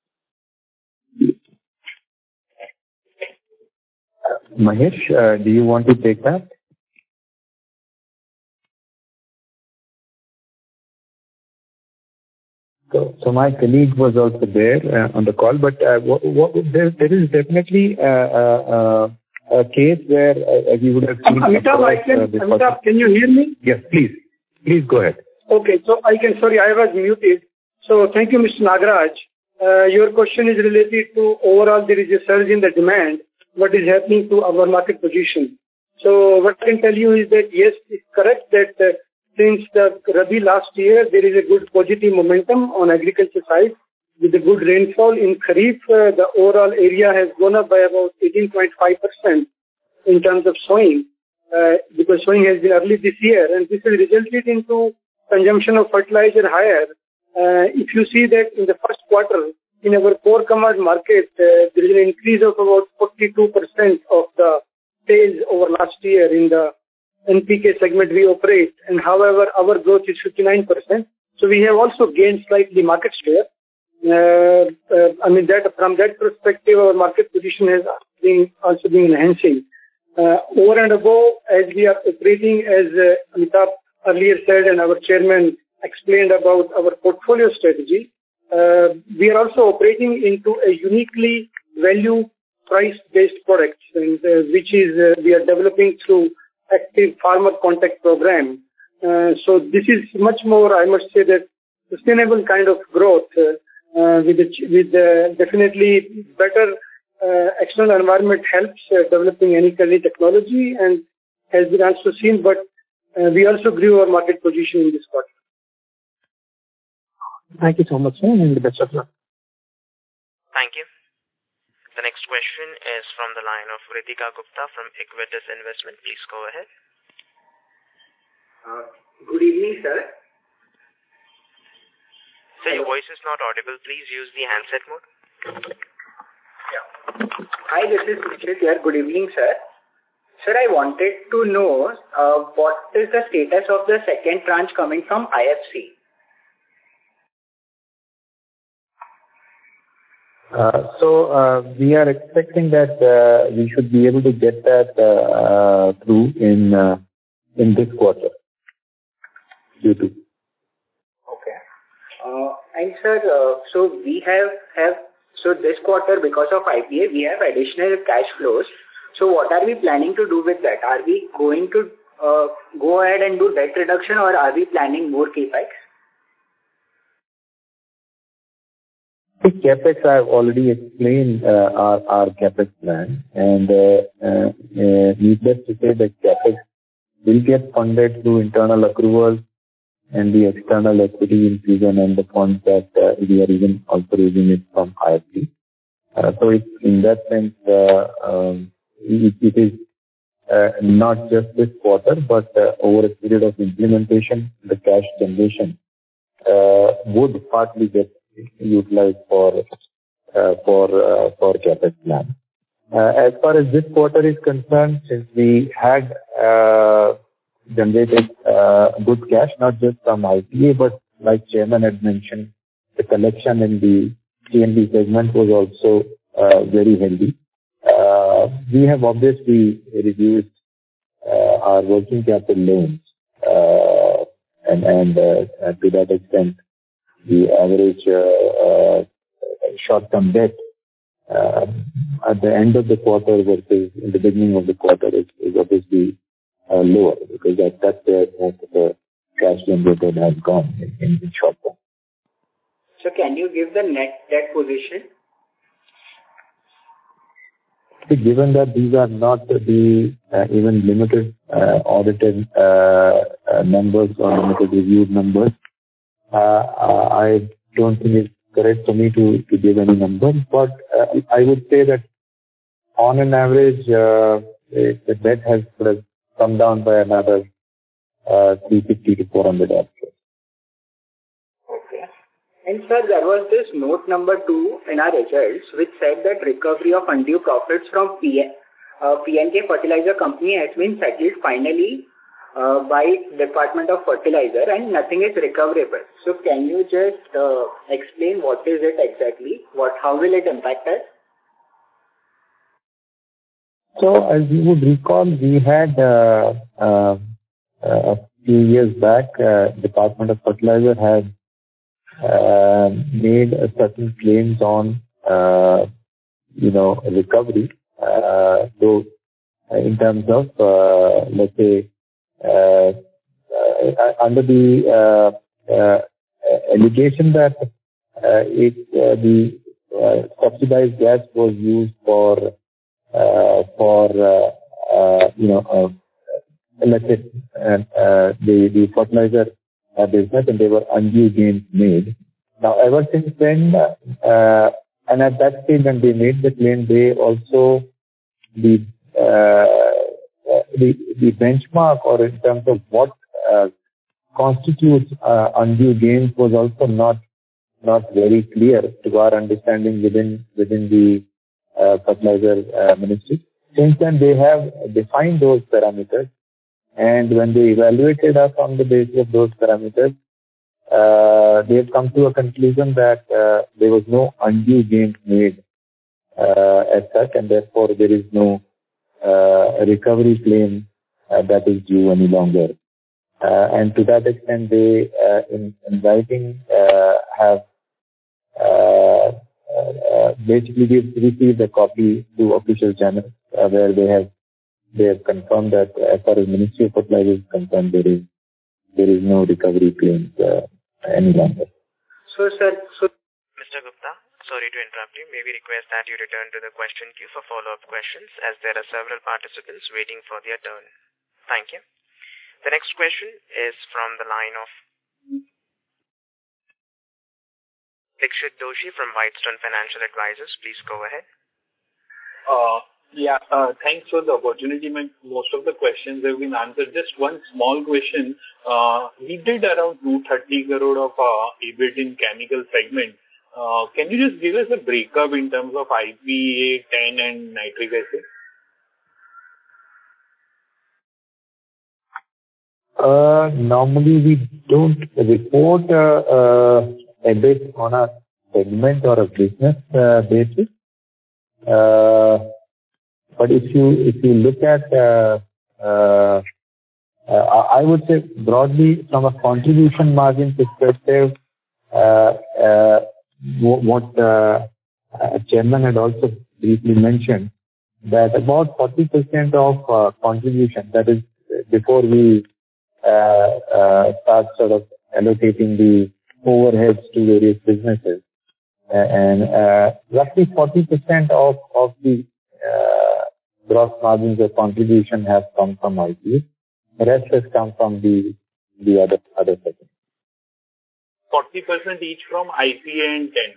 Uh, Mahesh, uh, do you want to take that? So, so my colleague was also there uh, on the call, but uh, what, what, there, there is definitely uh, uh, uh, a case where, uh, as you would have seen... Amitabh, I can, uh, Amitabh, can you hear me? Yes, please. Please go ahead. Okay, so I can, sorry, I was muted. So thank you, Mister Nagraj. Uh, your question is related to overall there is a surge in the demand. What is happening to our market position? So what I can tell you is that yes, it's correct that uh, since the Rabi last year, there is a good positive momentum on agriculture side. With the good rainfall in Kharif, uh, the overall area has gone up by about eighteen point five percent in terms of sowing, uh, because sowing has been early this year, and this has resulted into consumption of fertilizer higher. Uh, if you see that in the first quarter, in our core commodity market, uh, there is an increase of about forty-two percent of the sales over last year in the N P K segment we operate, and however, our growth is fifty-nine percent. So we have also gained slightly market share. Uh, uh, I mean, that from that perspective, our market position has been also been enhancing. Uh, over and above, as we are operating, as uh, Amitabh earlier said, and our chairman explained about our portfolio strategy, uh, we are also operating into a uniquely value price-based product, and, uh, which is uh, we are developing through active farmer contact program. Uh, so this is much more, I must say, that sustainable kind of growth uh, uh, with the, with uh, definitely better uh, external environment helps uh, developing any kind of technology, and has been also seen. But uh, we also grew our market position in this quarter. Thank you so much, sir, and the best of luck. Thank you. The next question is from the line of Ritika Gupta from Equitas Investment. Please go ahead. Uh, good evening, sir. Sir, your voice is not audible. Please use the handset mode. Yeah. Hi, this is Richard here. Good evening, sir. Sir, I wanted to know uh, what is the status of the second tranche coming from I F C? Uh, so uh, we are expecting that uh, we should be able to get that uh, uh, through in uh, in this quarter. Q two. Okay. Uh, and sir, uh, so we have have so this quarter, because of I P A, we have additional cash flows. So what are we planning to do with that? Are we going to uh, go ahead and do debt reduction, or are we planning more capex? The capex, I've already explained uh, our, our capex plan, and uh, uh, uh, needless to say that capex will get funded through internal accruals and the external equity infusion and the funds that uh, we are even also raising it from I F C. Uh, so it's, in that sense, uh, um, it, it is uh, not just this quarter, but uh, over a period of implementation, the cash generation uh, would partly get utilized for uh, for uh, for capex plan. Uh, as far as this quarter is concerned, since we had uh, generated uh, good cash, not just from I P A, but like Chairman had mentioned, the collection in the C N B segment was also uh, very healthy. Uh, we have obviously reduced uh, our working capital loans, uh, and and uh, to that extent, the average uh, uh, short-term debt uh, at the end of the quarter versus in the beginning of the quarter is, is obviously uh, lower, because that, that's where most of the cash generated has gone in, in, in short term. So can you give the net debt position? Given that these are not the uh, even limited uh, audited uh, uh, numbers or limited reviewed numbers, Uh, I don't think it's correct for me to, to give any number, but uh, I would say that on an average, uh, the debt has sort of come down by another uh, three fifty to four hundred dollars. Okay. And sir, there was this note number two in our results which said that recovery of undue profits from P N, uh, P N K Fertilizer Company has been settled finally Uh, by Department of Fertilizer, and nothing is recoverable. So can you just uh, explain what is it exactly? What, how will it impact us? So as you would recall, we had uh, uh, a few years back, uh, Department of Fertilizer had uh, made a certain claims on, uh, you know, recovery. Uh, so in terms of, uh, let's say, Uh, uh, under the uh, uh, allegation that uh, it, uh, the uh, subsidized gas was used for uh, for uh, uh, you know uh, let's say uh, uh, the the fertilizer uh, business, and there were undue gains made. Now ever since then, uh, and at that stage when they made the claim, they also the uh, The, the benchmark, or in terms of what uh, constitutes uh, undue gains, was also not not very clear to our understanding within within the uh, fertilizer uh, ministry. Since then, they have defined those parameters, and when they evaluated us on the basis of those parameters, uh, they have come to a conclusion that uh, there was no undue gains made uh, as such, and therefore there is no Uh, a recovery claim uh, that is due any longer. Uh, and to that extent, they, uh, in, in writing, uh, have uh, basically we've received a copy to official channels uh, where they have they have confirmed that as far as Ministry of Fertilizers is concerned, there is there is no recovery claims uh, any longer. So, sir, so Mister Gupta, sorry to interrupt you. May we request that you return to the question queue for follow-up questions, as there are several participants waiting for their turn. Thank you. The next question is from the line of Dikshit Doshi from Whitestone Financial Advisors. Please go ahead. Uh, yeah, uh, thanks for the opportunity. My, most of the questions have been answered. Just one small question. Uh, we did around two hundred thirty crore of uh, E B I T in chemical segment. Uh, can you just give us a breakup in terms of I P A, T A N and nitric acid? Uh, normally we don't report uh, uh, E B I T on a segment or a business uh, basis. Uh, but if you if you look at, uh, uh, uh, I would say broadly from a contribution margin perspective, uh, uh, what uh, uh, Chairman had also briefly mentioned, that about forty percent of uh, contribution, that is before we uh, uh, start sort of allocating the overheads to various businesses, uh, and uh, roughly forty percent of, of the uh, gross margins of contribution have come from I P A. The rest has come from the the other other segments. forty percent each from I P A and T A N?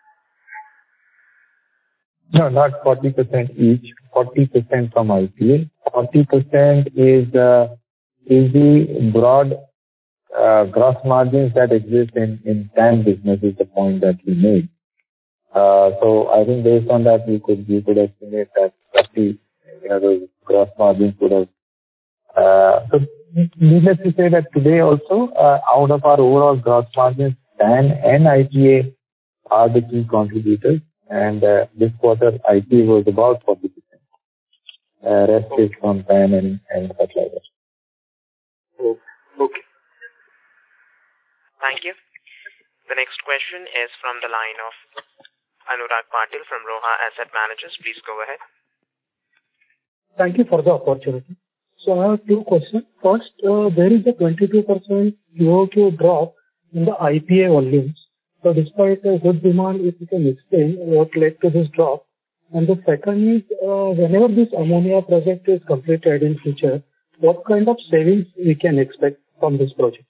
No, not forty percent each. forty percent from I P A. forty percent is uh, is the broad uh, gross margins that exist in in T A N business, is the point that we made. Uh, so I think based on that, we could we could estimate that roughly, you know, those gross margins would have. Uh, so needless to say that today also, uh, out of our overall gross margins, T A N and I P A are the key contributors, and uh, this quarter I P A was about forty percent. Uh, rest okay. is from T A N and, and fertilizers. Oh, okay. Thank you. The next question is from the line of Anurag Patil from Roha Asset Managers. Please go ahead. Thank you for the opportunity. So I have two questions. First, uh, there is a twenty-two percent Q O Q drop in the I P A volumes. So despite a good demand, if you can explain what led to this drop. And the second is, uh, whenever this ammonia project is completed in future, what kind of savings we can expect from this project?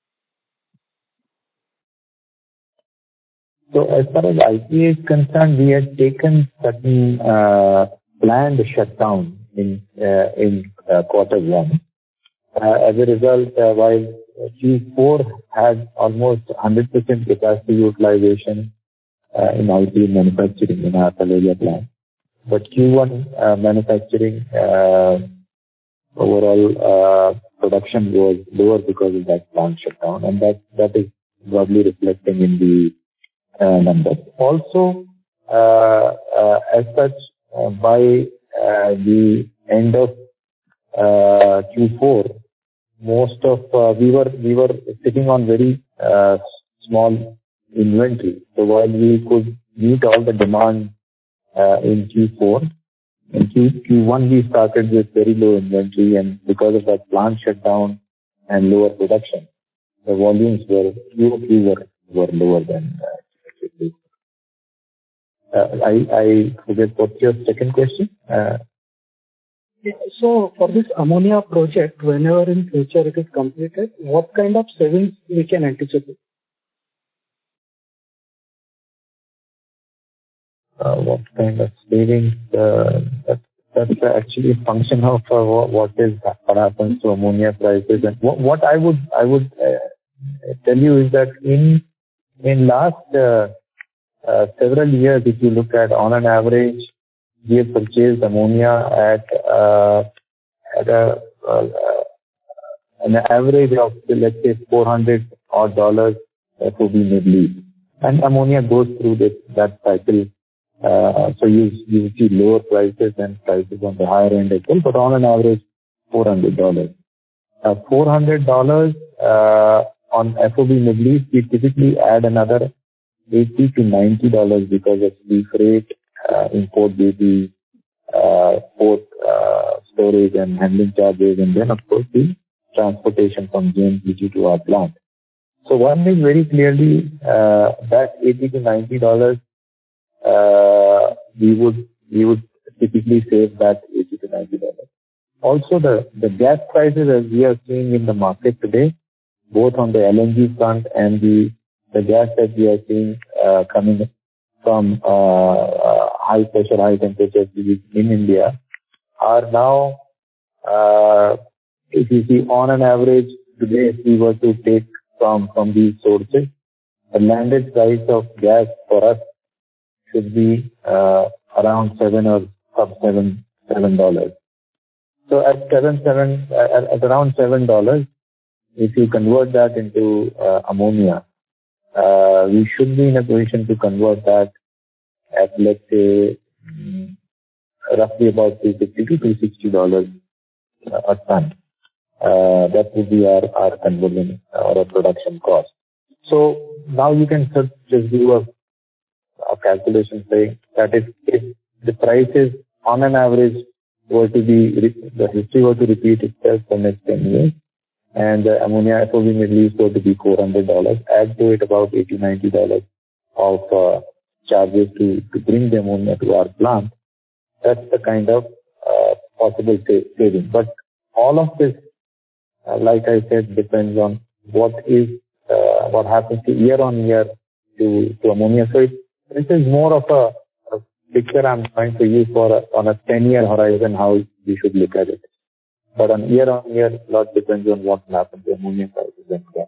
So as far as I P A is concerned, we had taken certain uh, planned shutdown in uh, in uh, quarter one. Uh, as a result, uh, while Q four had almost one hundred percent capacity utilization uh, in I P A manufacturing in our Taloja plant, but Q one uh, manufacturing uh, overall uh, production was lower because of that plant shutdown, and that that is broadly reflecting in the uh, numbers. Also, uh, uh, as such, uh, by uh, the end of uh, Q four, most of uh, we were we were sitting on very uh, small inventory. So while we could meet all the demand uh, in Q four, in Q, Q1 we started with very low inventory, and because of that plant shutdown and lower production, the volumes were Q O Q were, were lower than uh, uh, I I forget what's your second question. Uh, So for this ammonia project, whenever in future it is completed, what kind of savings we can anticipate? Uh, what kind of savings? Uh, that, that's actually a function of uh, what, what is what happens to ammonia prices. And what, what I would I would uh, tell you is that in in last uh, uh, several years, if you look at on an average, we have purchased ammonia at uh, at a uh, an average of let's say four hundred odd dollars F O B Middle East, and ammonia goes through this that cycle. Uh, so you you see lower prices and prices on the higher end as well, but on an average four hundred dollars. Uh, four hundred dollars uh, on F O B Middle East, we typically add another eighty to ninety dollars because of the freight, uh, import duty, uh, port uh, storage and handling charges, and then of course the transportation from J N P T to our plant. So one is very clearly uh, that eighty to ninety dollars uh, we would we would typically save that eighty to ninety dollars. Also the, the gas prices as we are seeing in the market today, both on the L N G front and the, the gas that we are seeing uh, coming from uh, uh, high pressure, high temperature in India are now, uh, if you see on an average today, if we were to take from, from these sources, the landed price of gas for us should be uh, around seven or sub seven, seven dollars. So at seven, seven, at, at around seven dollars, if you convert that into uh, ammonia, uh, we should be in a position to convert that at, let's say, um, roughly about two fifty to two sixty dollars a ton. Uh, that would be our, our conversion or our production cost. So now you can just do a, a calculation saying that if, if the prices on an average were to be, the history were to repeat itself for next ten years, and the ammonia F O B Middle East were to be four hundred dollars, add to it about eighty to ninety dollars of uh, charges to, to bring the ammonia to our plant, that's the kind of uh, possible sa- saving. But all of this, uh, like I said, depends on what is, uh, what happens to year on year to, to ammonia. So it, this is more of a, a picture I'm trying to use for a, on a ten year horizon, how we should look at it. But on year on year, a lot depends on what will happen to ammonia prices and gas.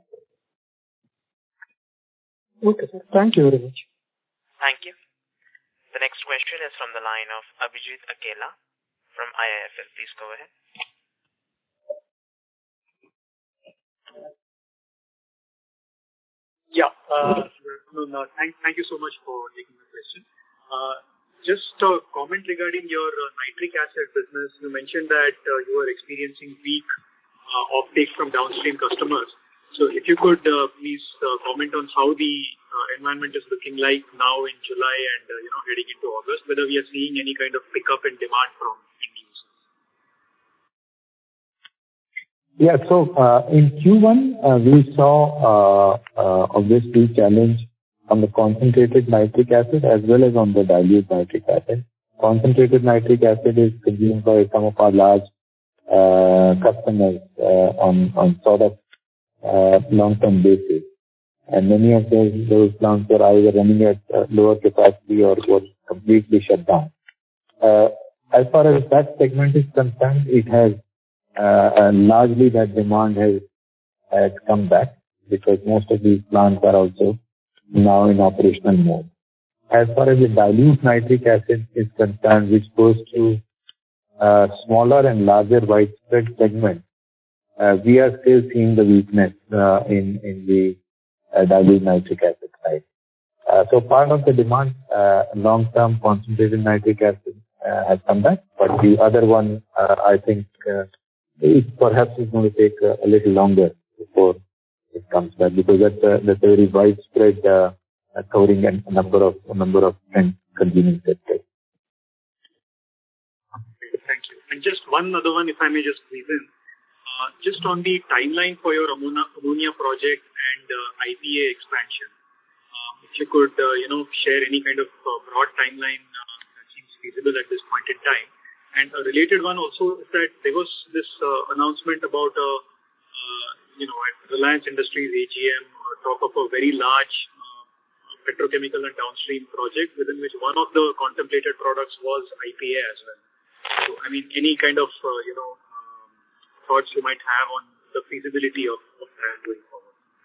Okay, sir. Thank you very much. Thank you. The next question is from the line of Abhijit Akela from I I F L. Please go ahead. Yeah. Uh, no, no, thank, thank you so much for taking the question. Uh, just a comment regarding your uh, nitric acid business. You mentioned that uh, you are experiencing weak uh, offtake from downstream customers. So if you could uh, please uh, comment on how the uh, environment is looking like now in July and uh, you know heading into August, whether we are seeing any kind of pickup in demand from end users. Yeah. So, uh, in Q one, uh, we saw, uh, uh, obviously challenge on the concentrated nitric acid as well as on the dilute nitric acid. Concentrated nitric acid is consumed by some of our large, uh, customers, uh, on, on sort of, uh, long-term basis. And many of those, those plants were either running at uh, lower capacity or were completely shut down. Uh, as far as that segment is concerned, it has Uh, and largely that demand has, has come back because most of these plants are also now in operational mode. As far as the dilute nitric acid is concerned, which goes to uh, smaller and larger widespread segment, uh, we are still seeing the weakness uh, in, in the uh, dilute nitric acid side. Uh, so part of the demand, uh, long-term concentrated nitric acid uh, has come back, but the other one, uh, I think, uh, it perhaps is going to take uh, a little longer before it comes back because that's a, that's a very widespread uh, covering a number of a number of consuming sectors. Thank you. And just one other one, if I may just squeeze in, uh, just on the timeline for your ammonia, ammonia project and uh, I P A expansion, uh, if you could uh, you know share any kind of uh, broad timeline uh, that seems feasible at this point in time. And a related one also is that there was this uh, announcement about, uh, uh, you know, at Reliance Industries A G M, uh, talk of a very large uh, petrochemical and downstream project within which one of the contemplated products was I P A as well. So, I mean, any kind of, uh, you know, um, thoughts you might have on the feasibility of, of that going forward?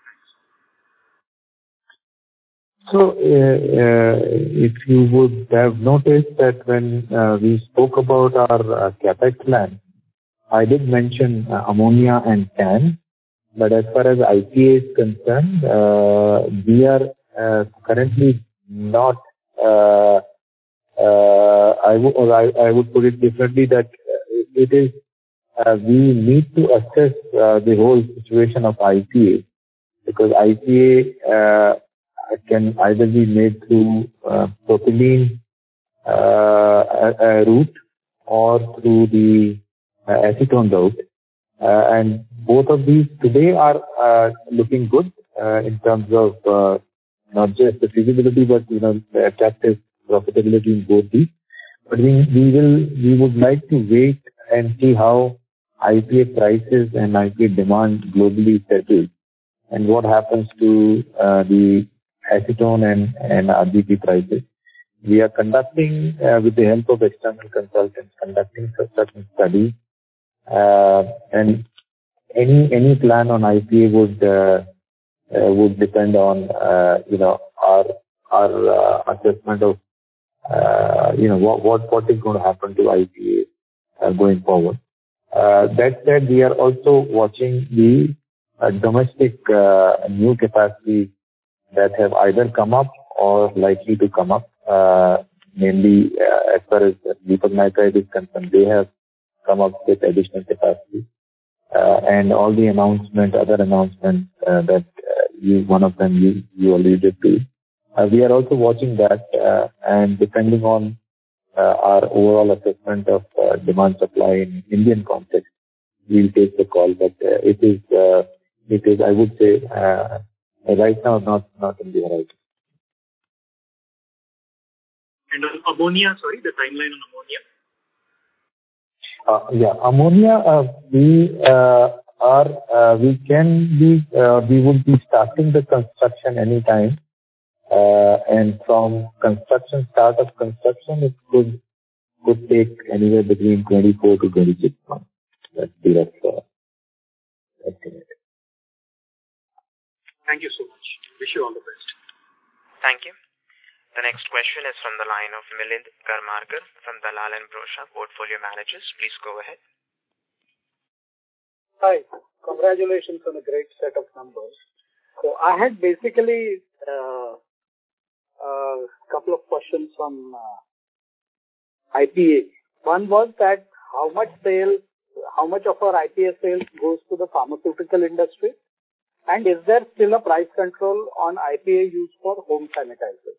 So, uh, uh, if you would have noticed that when uh, we spoke about our uh, capex plan, I did mention uh, ammonia and T A N, but as far as I P A is concerned, uh, we are uh, currently not, uh, uh, I, w- or I, I would put it differently that it is, uh, we need to assess uh, the whole situation of I P A because I P A, uh, can either be made through uh, propylene uh, uh, route or through the uh, acetone route. Uh, and both of these today are uh, looking good uh, in terms of uh, not just the feasibility, but you know the attractive profitability in both these. But we we will we would like to wait and see how I P A prices and I P A demand globally settle, and what happens to uh, the acetone and and R G P prices. We are conducting uh, with the help of external consultants, conducting certain studies. Uh, and any any plan on I P A would uh, uh, would depend on uh, you know our our uh, assessment of uh, you know what what what is going to happen to I P A uh, going forward. Uh, that said, we are also watching the uh, domestic uh, new capacity that have either come up or likely to come up. Uh, mainly uh, as far as Deepak Nitrite is concerned, they have come up with additional capacity. Uh, and all the announcement, other announcements uh, that uh, you, one of them you, you alluded to. Uh, we are also watching that uh, and depending on uh, our overall assessment of uh, demand supply in Indian context, we'll take the call. But uh, it is, uh, it is, I would say, uh, right now not, not in the horizon. And on ammonia, sorry, the timeline on ammonia? Uh, yeah, ammonia, uh, we uh, are, uh, we can be, uh, we would be starting the construction anytime. Uh, and from construction, start of construction, it could, could take anywhere between twenty-four to twenty-six months. That's the rough uh, estimate. Thank you so much. Wish you all the best. Thank you. The next question is from the line of Milind Karmarkar from Dalal and Broacha Portfolio Managers. Please go ahead. Hi. Congratulations on a great set of numbers. So I had basically a uh, uh, couple of questions on uh, I P A. One was that how much sales, how much of our I P A sales goes to the pharmaceutical industry? And is there still a price control on I P A used for home sanitizers?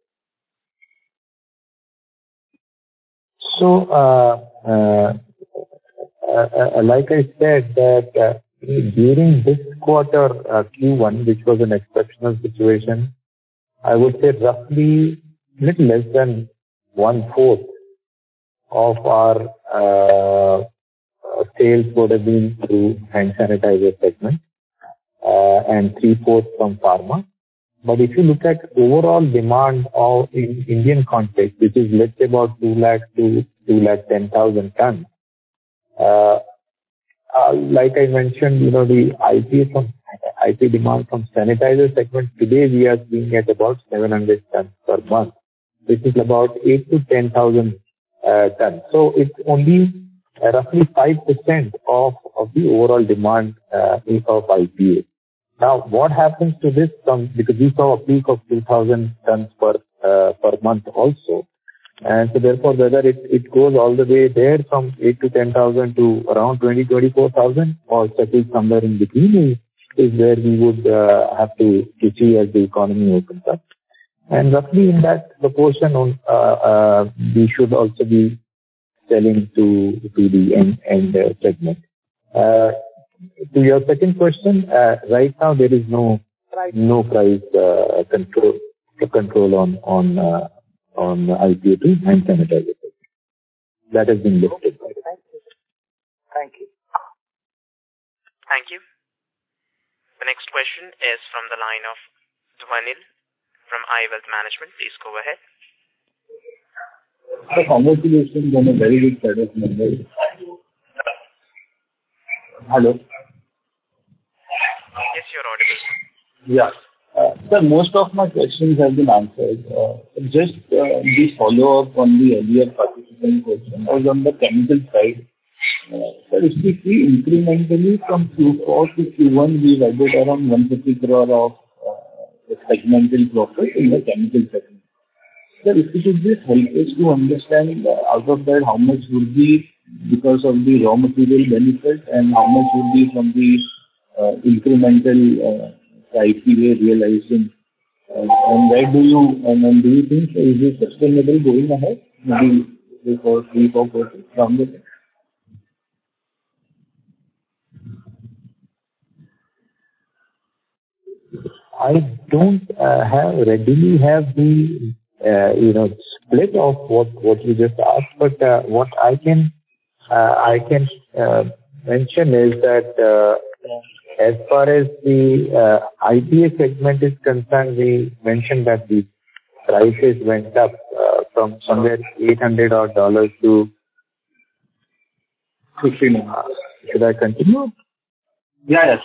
So, uh, uh, uh, like I said, that uh, during this quarter, uh, Q one, which was an exceptional situation, I would say roughly little less than one-fourth of our uh, sales would have been through hand sanitizer segment uh, and three-fourths from pharma. But if you look at overall demand of in Indian context, which is let's say about two lakh to two lakh ten thousand tons, uh, uh, like I mentioned, you know, the I P A from I P A demand from sanitizer segment today we are seeing at about seven hundred tons per month, which is about eight to ten thousand uh, tons. So it's only uh, roughly five percent of of the overall demand uh, of I P A. Now, what happens to this? From, because we saw a peak of two thousand tons per uh, per month also, and so therefore, whether it, it goes all the way there from eight to ten thousand to around twenty twenty-four thousand, or settles somewhere in between, is, is where we would uh, have to, to see as the economy opens up. And roughly in that proportion, on, uh, uh, we should also be selling to to the end end uh, segment. Uh, To your second question, uh, right now there is no right. no price uh, control control on on uh, on I P A to hand sanitizer. That has been lifted. Okay. Thank you. Thank you. Thank you. The next question is from the line of Dhwanil from iWealth Management. Please go ahead. Congratulations on a very good set of numbers. Hello. Yes, you're audible. Yeah. Uh, sir, most of my questions have been answered. Uh, just uh, the follow-up on the earlier participant question was on the chemical side. Uh, sir, if we see incrementally from Q four to Q one, we've added around one hundred fifty crore of uh, segmental profit in the chemical segment. Sir, if you could just help us to understand uh, out of that how much would be because of the raw material benefit and how much would be from the uh, incremental uh, I P A realization And where do you, and then do you think, is it sustainable going ahead, maybe before three, four quarters from the I don't uh, have readily have the uh, you know split of what what you just asked, but uh, what I can uh, I can uh, mention is that uh, as far as the uh, I P A segment is concerned, we mentioned that the prices went up uh, from somewhere eight hundred odd dollars to fifteen. Uh, should I continue? Yeah, yes.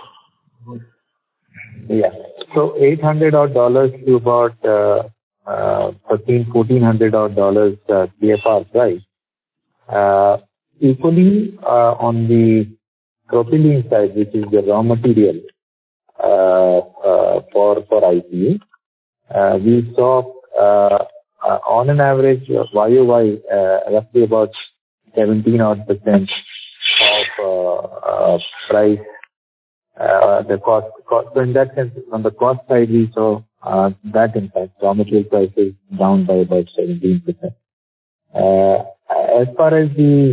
Yeah. So eight hundred odd dollars to about uh, uh, thirteen, fourteen hundred odd dollars uh, C F R price. Uh, equally uh, on the propylene side, which is the raw material uh, uh, for for I P A, uh, we saw uh, uh, on an average uh, Y O Y uh, roughly about seventeen odd percent of uh, uh, price. Uh, the cost, cost, so in that sense, on the cost side, we saw uh, that impact, raw material prices down by about seventeen percent. Uh, as far as the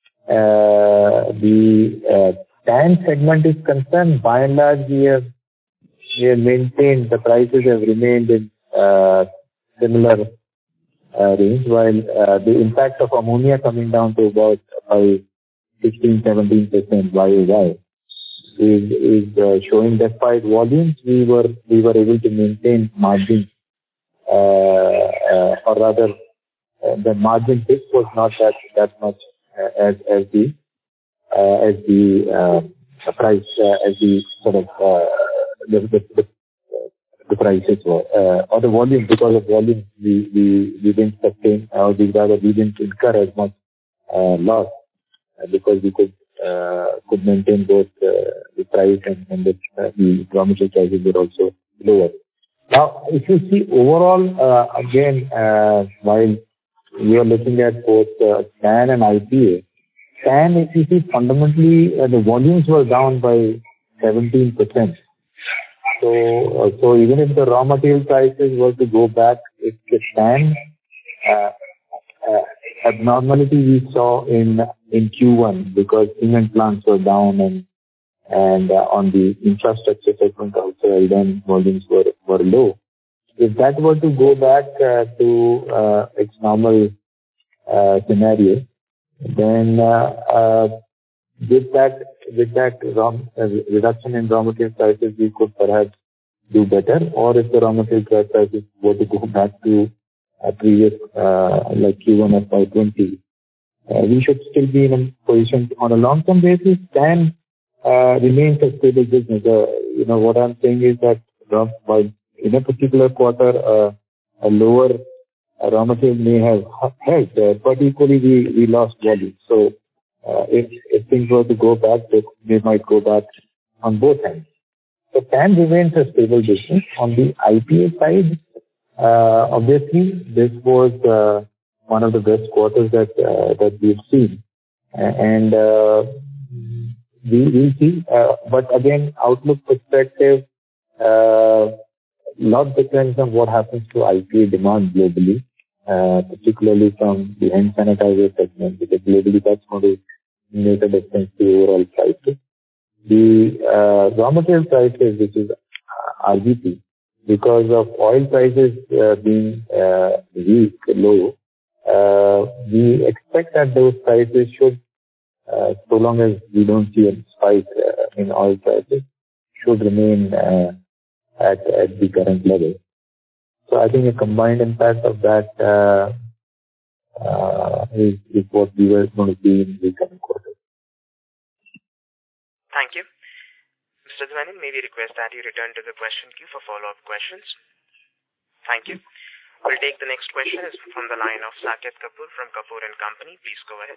uh, the uh, TAN segment is concerned, by and large, we have, we have maintained, the prices have remained in uh, similar uh, range, while uh, the impact of ammonia coming down to about by sixteen to seventeen percent Y O Y. is is uh, showing despite volumes, we were we were able to maintain margins, uh, uh, or rather, uh, the margin dip was not that that much uh, as as the uh, as the uh, price uh, as the sort of uh, the, the, the the prices were uh, or the volume, because of volume we we we didn't sustain, or we rather we didn't incur as much uh, loss uh, because we could. Uh, could maintain both uh, the price and, and the, uh, the raw material prices were also lower. Now, if you see overall, uh, again, uh, while we are looking at both uh, TAN and I P A, TAN, if you see fundamentally, uh, the volumes were down by seventeen percent. So, uh, so even if the raw material prices were to go back, if the TAN uh, uh, abnormality we saw in in Q one, because cement plants were down and and uh, on the infrastructure segment also, then volumes were were low. If that were to go back uh, to uh, its normal uh, scenario, then uh, uh, with that with that raw, uh, reduction in raw material prices, we could perhaps do better. Or if the raw material prices were to go back to uh, previous uh, like Q one F Y twenty, uh, we should still be in a position on a long-term basis. Then uh, remains a stable business. Uh, you know what I'm saying is that uh, by in a particular quarter, uh, a lower uh, raw material may have helped, uh, but equally we, we lost value. So uh, if, if things were to go back, they, they might go back on both ends. So TAN remains a stable business. On the I P A side, uh, obviously this was uh, one of the best quarters that uh, that we've seen, and uh, we will see. Uh, but again, outlook perspective. Uh, lot depends on what happens to I P A demand globally, uh, particularly from the hand sanitizer segment, because globally that's going to make a difference to overall prices. The uh, raw material prices, which is R G P, because of oil prices uh, being uh, weak, low, uh, we expect that those prices should, uh, so long as we don't see a spike uh, in oil prices, should remain uh, at at the current level. So I think a combined impact of that uh, uh, is, is what we were going to see in the coming quarter. Thank you. Mister Dhwanin, may we request that you return to the question queue for follow-up questions? Thank you. We'll take the next question is from the line of Saket Kapoor from Kapoor and Company. Please go ahead.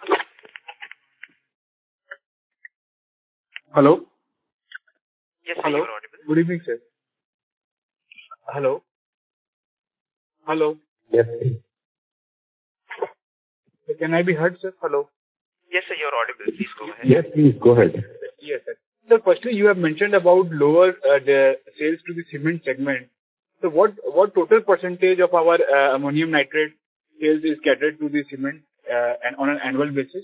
Hello? Yes, sir, Hello. you're audible. Good evening, sir. Hello? Hello? Yes, please. Can I be heard, sir? Hello? Yes, sir, you're audible. Please go ahead. Yes, please go ahead. Yes, sir. So firstly, you have mentioned about lower uh, the sales to the cement segment. So what what total percentage of our uh, ammonium nitrate sales is catered to the cement uh, and on an annual basis?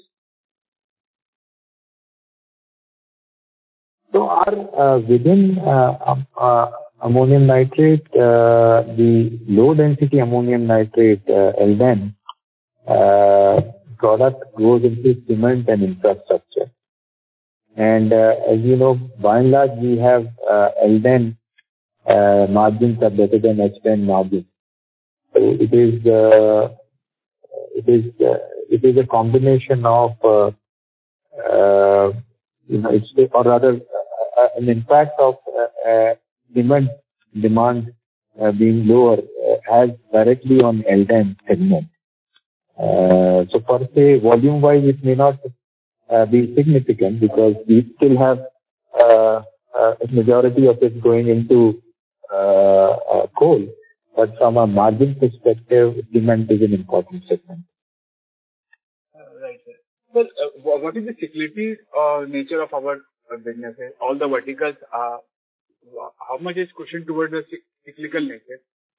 So our uh, within uh, um, uh, ammonium nitrate, uh, the low density ammonium nitrate, uh, L D E N, uh, product goes into cement and infrastructure. And uh, as you know, by and large, we have uh, L D E N uh, margins are better than H D E N margins. So it is uh, it is uh, it is a combination of uh, uh, you know it's or rather uh, an impact of uh, uh, demand demand uh, being lower uh, has directly on L D E N segment. Uh, so per se, volume wise, it may not Uh, be significant because we still have uh, uh, a majority of it going into uh, uh, coal. But from a margin perspective, cement is an important segment. Uh, right, sir. Well, uh, what is the cyclicality uh, nature of our uh, business? All the verticals, uh, how much is cushioned towards the cyclical nature?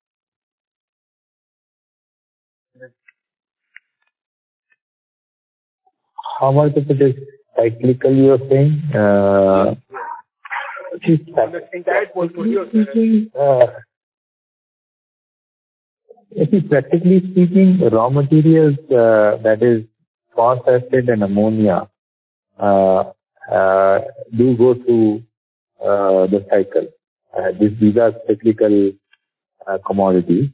How much of it is cyclical, you are saying? Uh, yes, yes. The entire portfolio, speaking, uh, practically speaking, raw materials, uh, that is phosphoric acid and ammonia, uh, uh, do go through uh, the cycle. Uh, these, these are cyclical uh, commodities.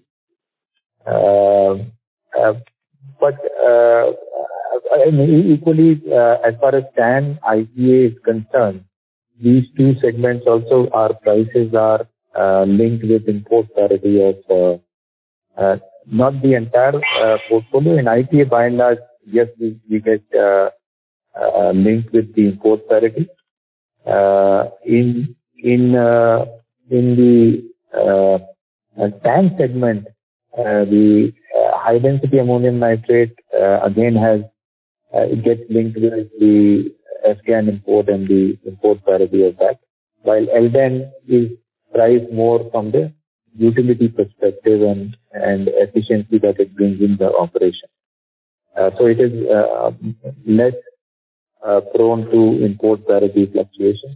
Uh, uh, but uh, I mean, equally, uh, as far as T A N, I P A is concerned, these two segments also, our prices are uh, linked with import parity of uh, uh, not the entire uh, portfolio. In I P A, by and large, yes, we, we get uh, uh, linked with the import parity. Uh, in in uh, in the uh, T A N segment, uh, the uh, high density ammonium nitrate uh, again has Uh, it gets linked with the Afghan import and the import parity of that, while L D E N is priced more from the utility perspective and, and efficiency that it brings in the operation. Uh, so it is uh, less uh, prone to import parity fluctuation.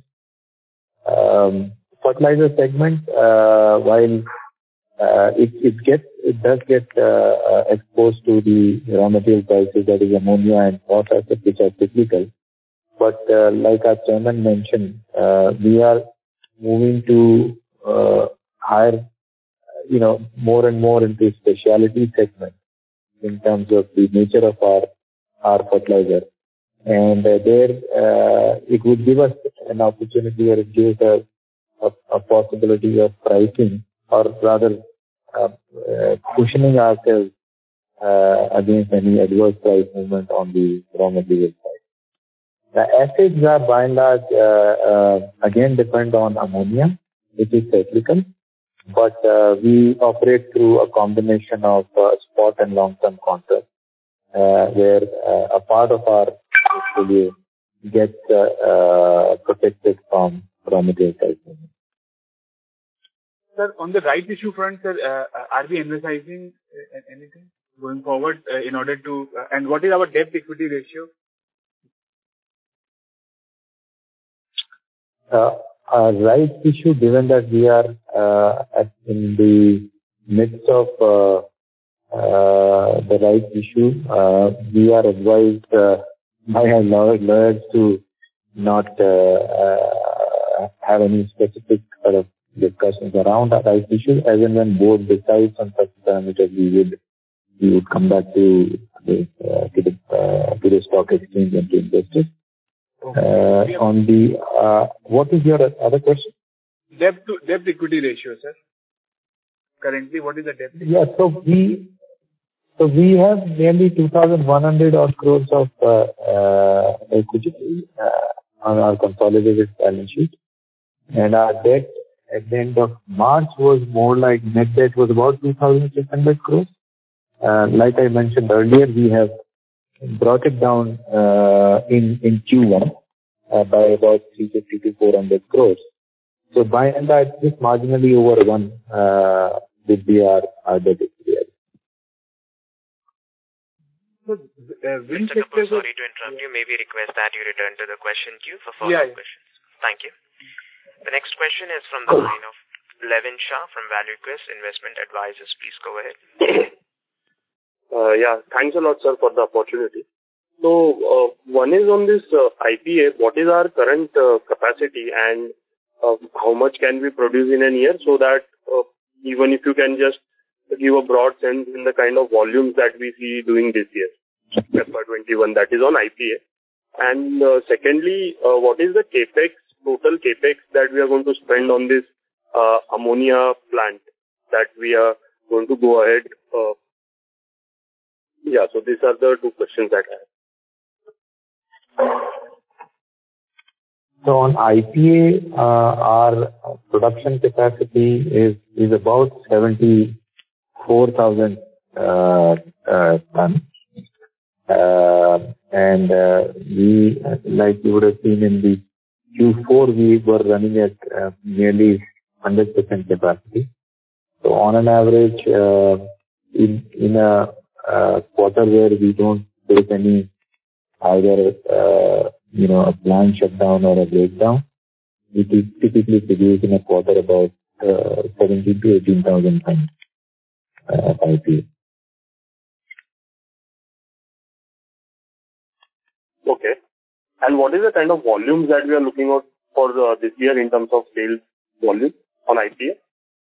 Um, fertilizer segment, uh, while uh, it, it gets it does get uh, uh, exposed to the raw material prices, that is ammonia and phosphoric acid, which are cyclical. But uh, like our chairman mentioned, uh, we are moving to uh, higher, you know, more and more into specialty segment in terms of the nature of our our fertilizer. And uh, there, uh, it would give us an opportunity, or it gives us a, a possibility of pricing, or rather Uh, uh, cushioning ourselves uh, against any adverse price movement on the raw material side. The acids are by and large uh, uh, again depend on ammonia, which is cyclical, but uh, we operate through a combination of uh, spot and long-term contracts, uh, where uh, a part of our portfolio gets uh, uh, protected from raw material price movement. Sir, on the rights issue front, sir, uh, are we emphasizing uh, anything going forward uh, in order to, uh, and what is our debt equity ratio? Uh, our rights issue, given that we are uh, at, in the midst of uh, uh, the rights issue, uh, we are advised uh, by our lawyers to not uh, uh, have any specific sort of discussions around our rights issue. As and when board decides on such parameters, we would we would come back to the uh, to the uh, to the stock exchange and to investors. Uh, on the uh, what is your other question? Debt to debt equity ratio, sir. Currently, what is the debt? Yeah, so we so we have nearly two thousand one hundred odd crores of uh, uh, equity uh, on our consolidated balance sheet, and our debt at the end of March was more like net debt was about two thousand six hundred crores. Uh, like I mentioned earlier, we have brought it down uh, in in Q one uh, by about three fifty to four hundred crores. So by and large, just marginally over one uh, would be our, our debt equity. So, uh, Mister Kapoor, sorry to interrupt you. May we request that you return to the question queue for follow-up yeah, yeah. questions. Thank you. The next question is from the line of Levin Shah from ValueQuest Investment Advisors. Please go ahead. Uh, yeah, thanks a lot, sir, for the opportunity. So, uh, one is on this uh, I P A. What is our current uh, capacity and uh, how much can we produce in a year, so that uh, even if you can just give a broad sense in the kind of volumes that we see doing this year, F Y twenty-one, that is on I P A. And uh, secondly, uh, what is the capex, total capex that we are going to spend on this uh, ammonia plant that we are going to go ahead? Uh, yeah, so these are the two questions that I have. So on I P A, uh, our production capacity is, is about seventy-four thousand uh, uh, tons. Uh, and uh, we, like you would have seen in the Q four, we were running at uh, nearly one hundred percent capacity. So on an average, uh, in in a uh, quarter where we don't face any either uh, you know a plant shutdown or a breakdown, we typically produce in a quarter about uh, seventeen to eighteen thousand tons uh, of I P A. Okay. And what is the kind of volumes that we are looking at for uh, this year in terms of sales volume on I P A?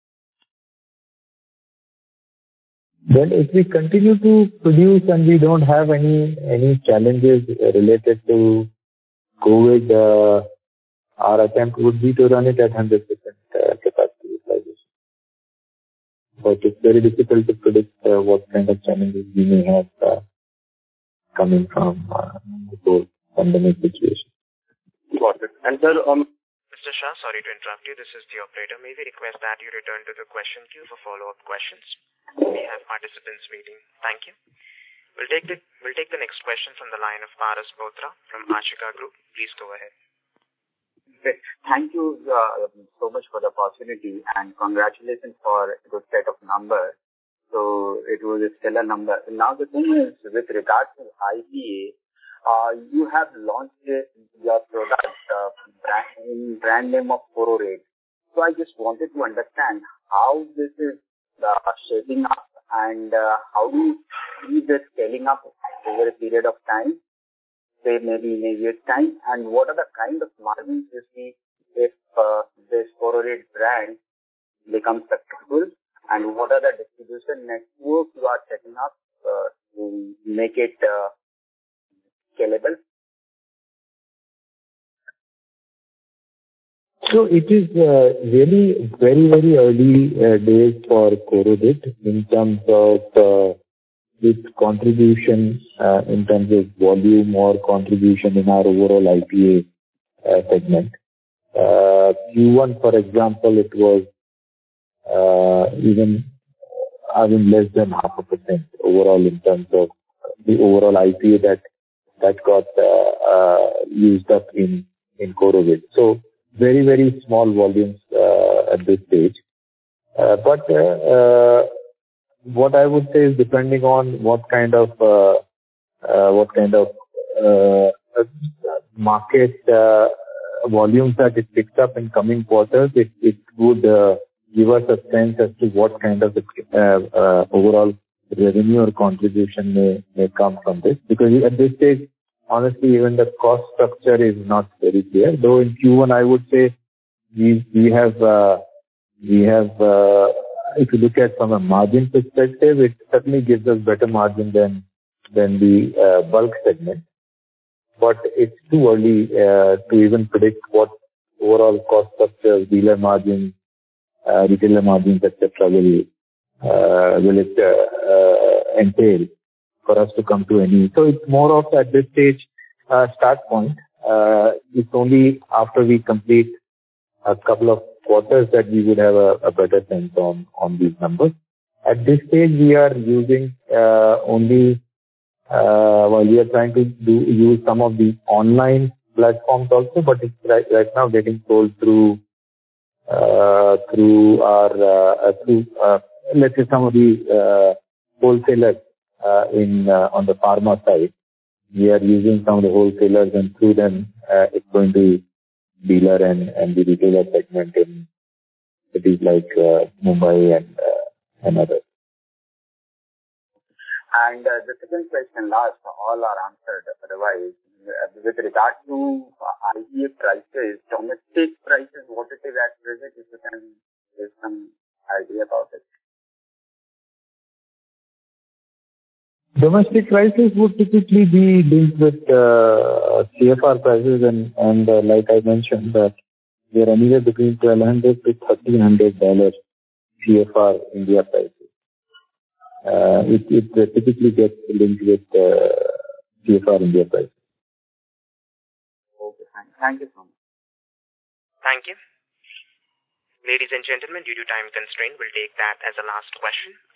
Well, if we continue to produce and we don't have any any challenges related to COVID, uh, our attempt would be to run it at one hundred percent uh, capacity utilization. But it's very difficult to predict uh, what kind of challenges we may have uh, coming from uh, the whole pandemic situation. Got it. And sir, um, Mister Shah, sorry to interrupt you. This is the operator. May we request that you return to the question queue for follow-up questions? We have participants waiting. Thank you. We'll take the we'll take the next question from the line of Paras Botra from Ashika Group. Please go ahead. Thank you uh, so much for the opportunity, and congratulations for a good set of numbers. So it was a stellar number. Now the thing is, with regard to I P A, uh, you have launched your product uh, brand, in brand name of Cororate. So I just wanted to understand how this is uh, shaping up, and uh, how do you see this scaling up over a period of time, say maybe in a year's time, and what are the kind of margins you see if uh, this Cororate brand becomes successful? And what are the distribution networks you are setting up uh, to make it uh, scalable? So it is uh, really very, very early uh, days for Cororate in terms of uh, its contribution uh, in terms of volume or contribution in our overall I P A uh, segment. Uh, Q one, for example, it was Uh, even having less than half a percent overall in terms of the overall I P A that that got uh, uh, used up in in Cororate. So very very small volumes uh, at this stage. Uh, but uh, uh, what I would say is, depending on what kind of uh, uh, what kind of uh, market uh, volumes that it picks up in coming quarters, it it would uh, give us a sense as to what kind of uh, uh, overall revenue or contribution may, may come from this. Because at this stage, honestly, even the cost structure is not very clear. Though in Q one, I would say we we have uh, we have uh, if you look at from a margin perspective, it certainly gives us better margin than than the uh, bulk segment. But it's too early uh, to even predict what overall cost structure, dealer margins, Uh, retailer margins, et cetera, will uh, will it uh, uh, entail for us to come to any. So it's more of, at this stage, uh, start point. Uh, it's only after we complete a couple of quarters that we would have a, a better sense on on these numbers. At this stage, we are using uh, only uh, while we are trying to do use some of the online platforms also, but it's right, right now getting sold through uh, through our, uh, through, uh, let's say some of the uh, wholesalers uh, in uh, on the pharma side. We are using some of the wholesalers, and through them, uh, it's going to dealer and, and the retailer segment in cities like uh, Mumbai and uh, and others. And uh, the second question, last, all are answered. Otherwise, uh, with regard to uh, I P A prices, domestic prices, what it is at present, if you can give some idea about it. Domestic prices would typically be linked with uh, C F R prices, and, and uh, like I mentioned, that they are anywhere between twelve hundred to thirteen hundred dollars C F R India prices. Uh, it, it uh, typically gets linked with uh, C F R India prices. Okay, thank, thank you so much. Thank you. Ladies and gentlemen, due to time constraint, we'll take that as a last question.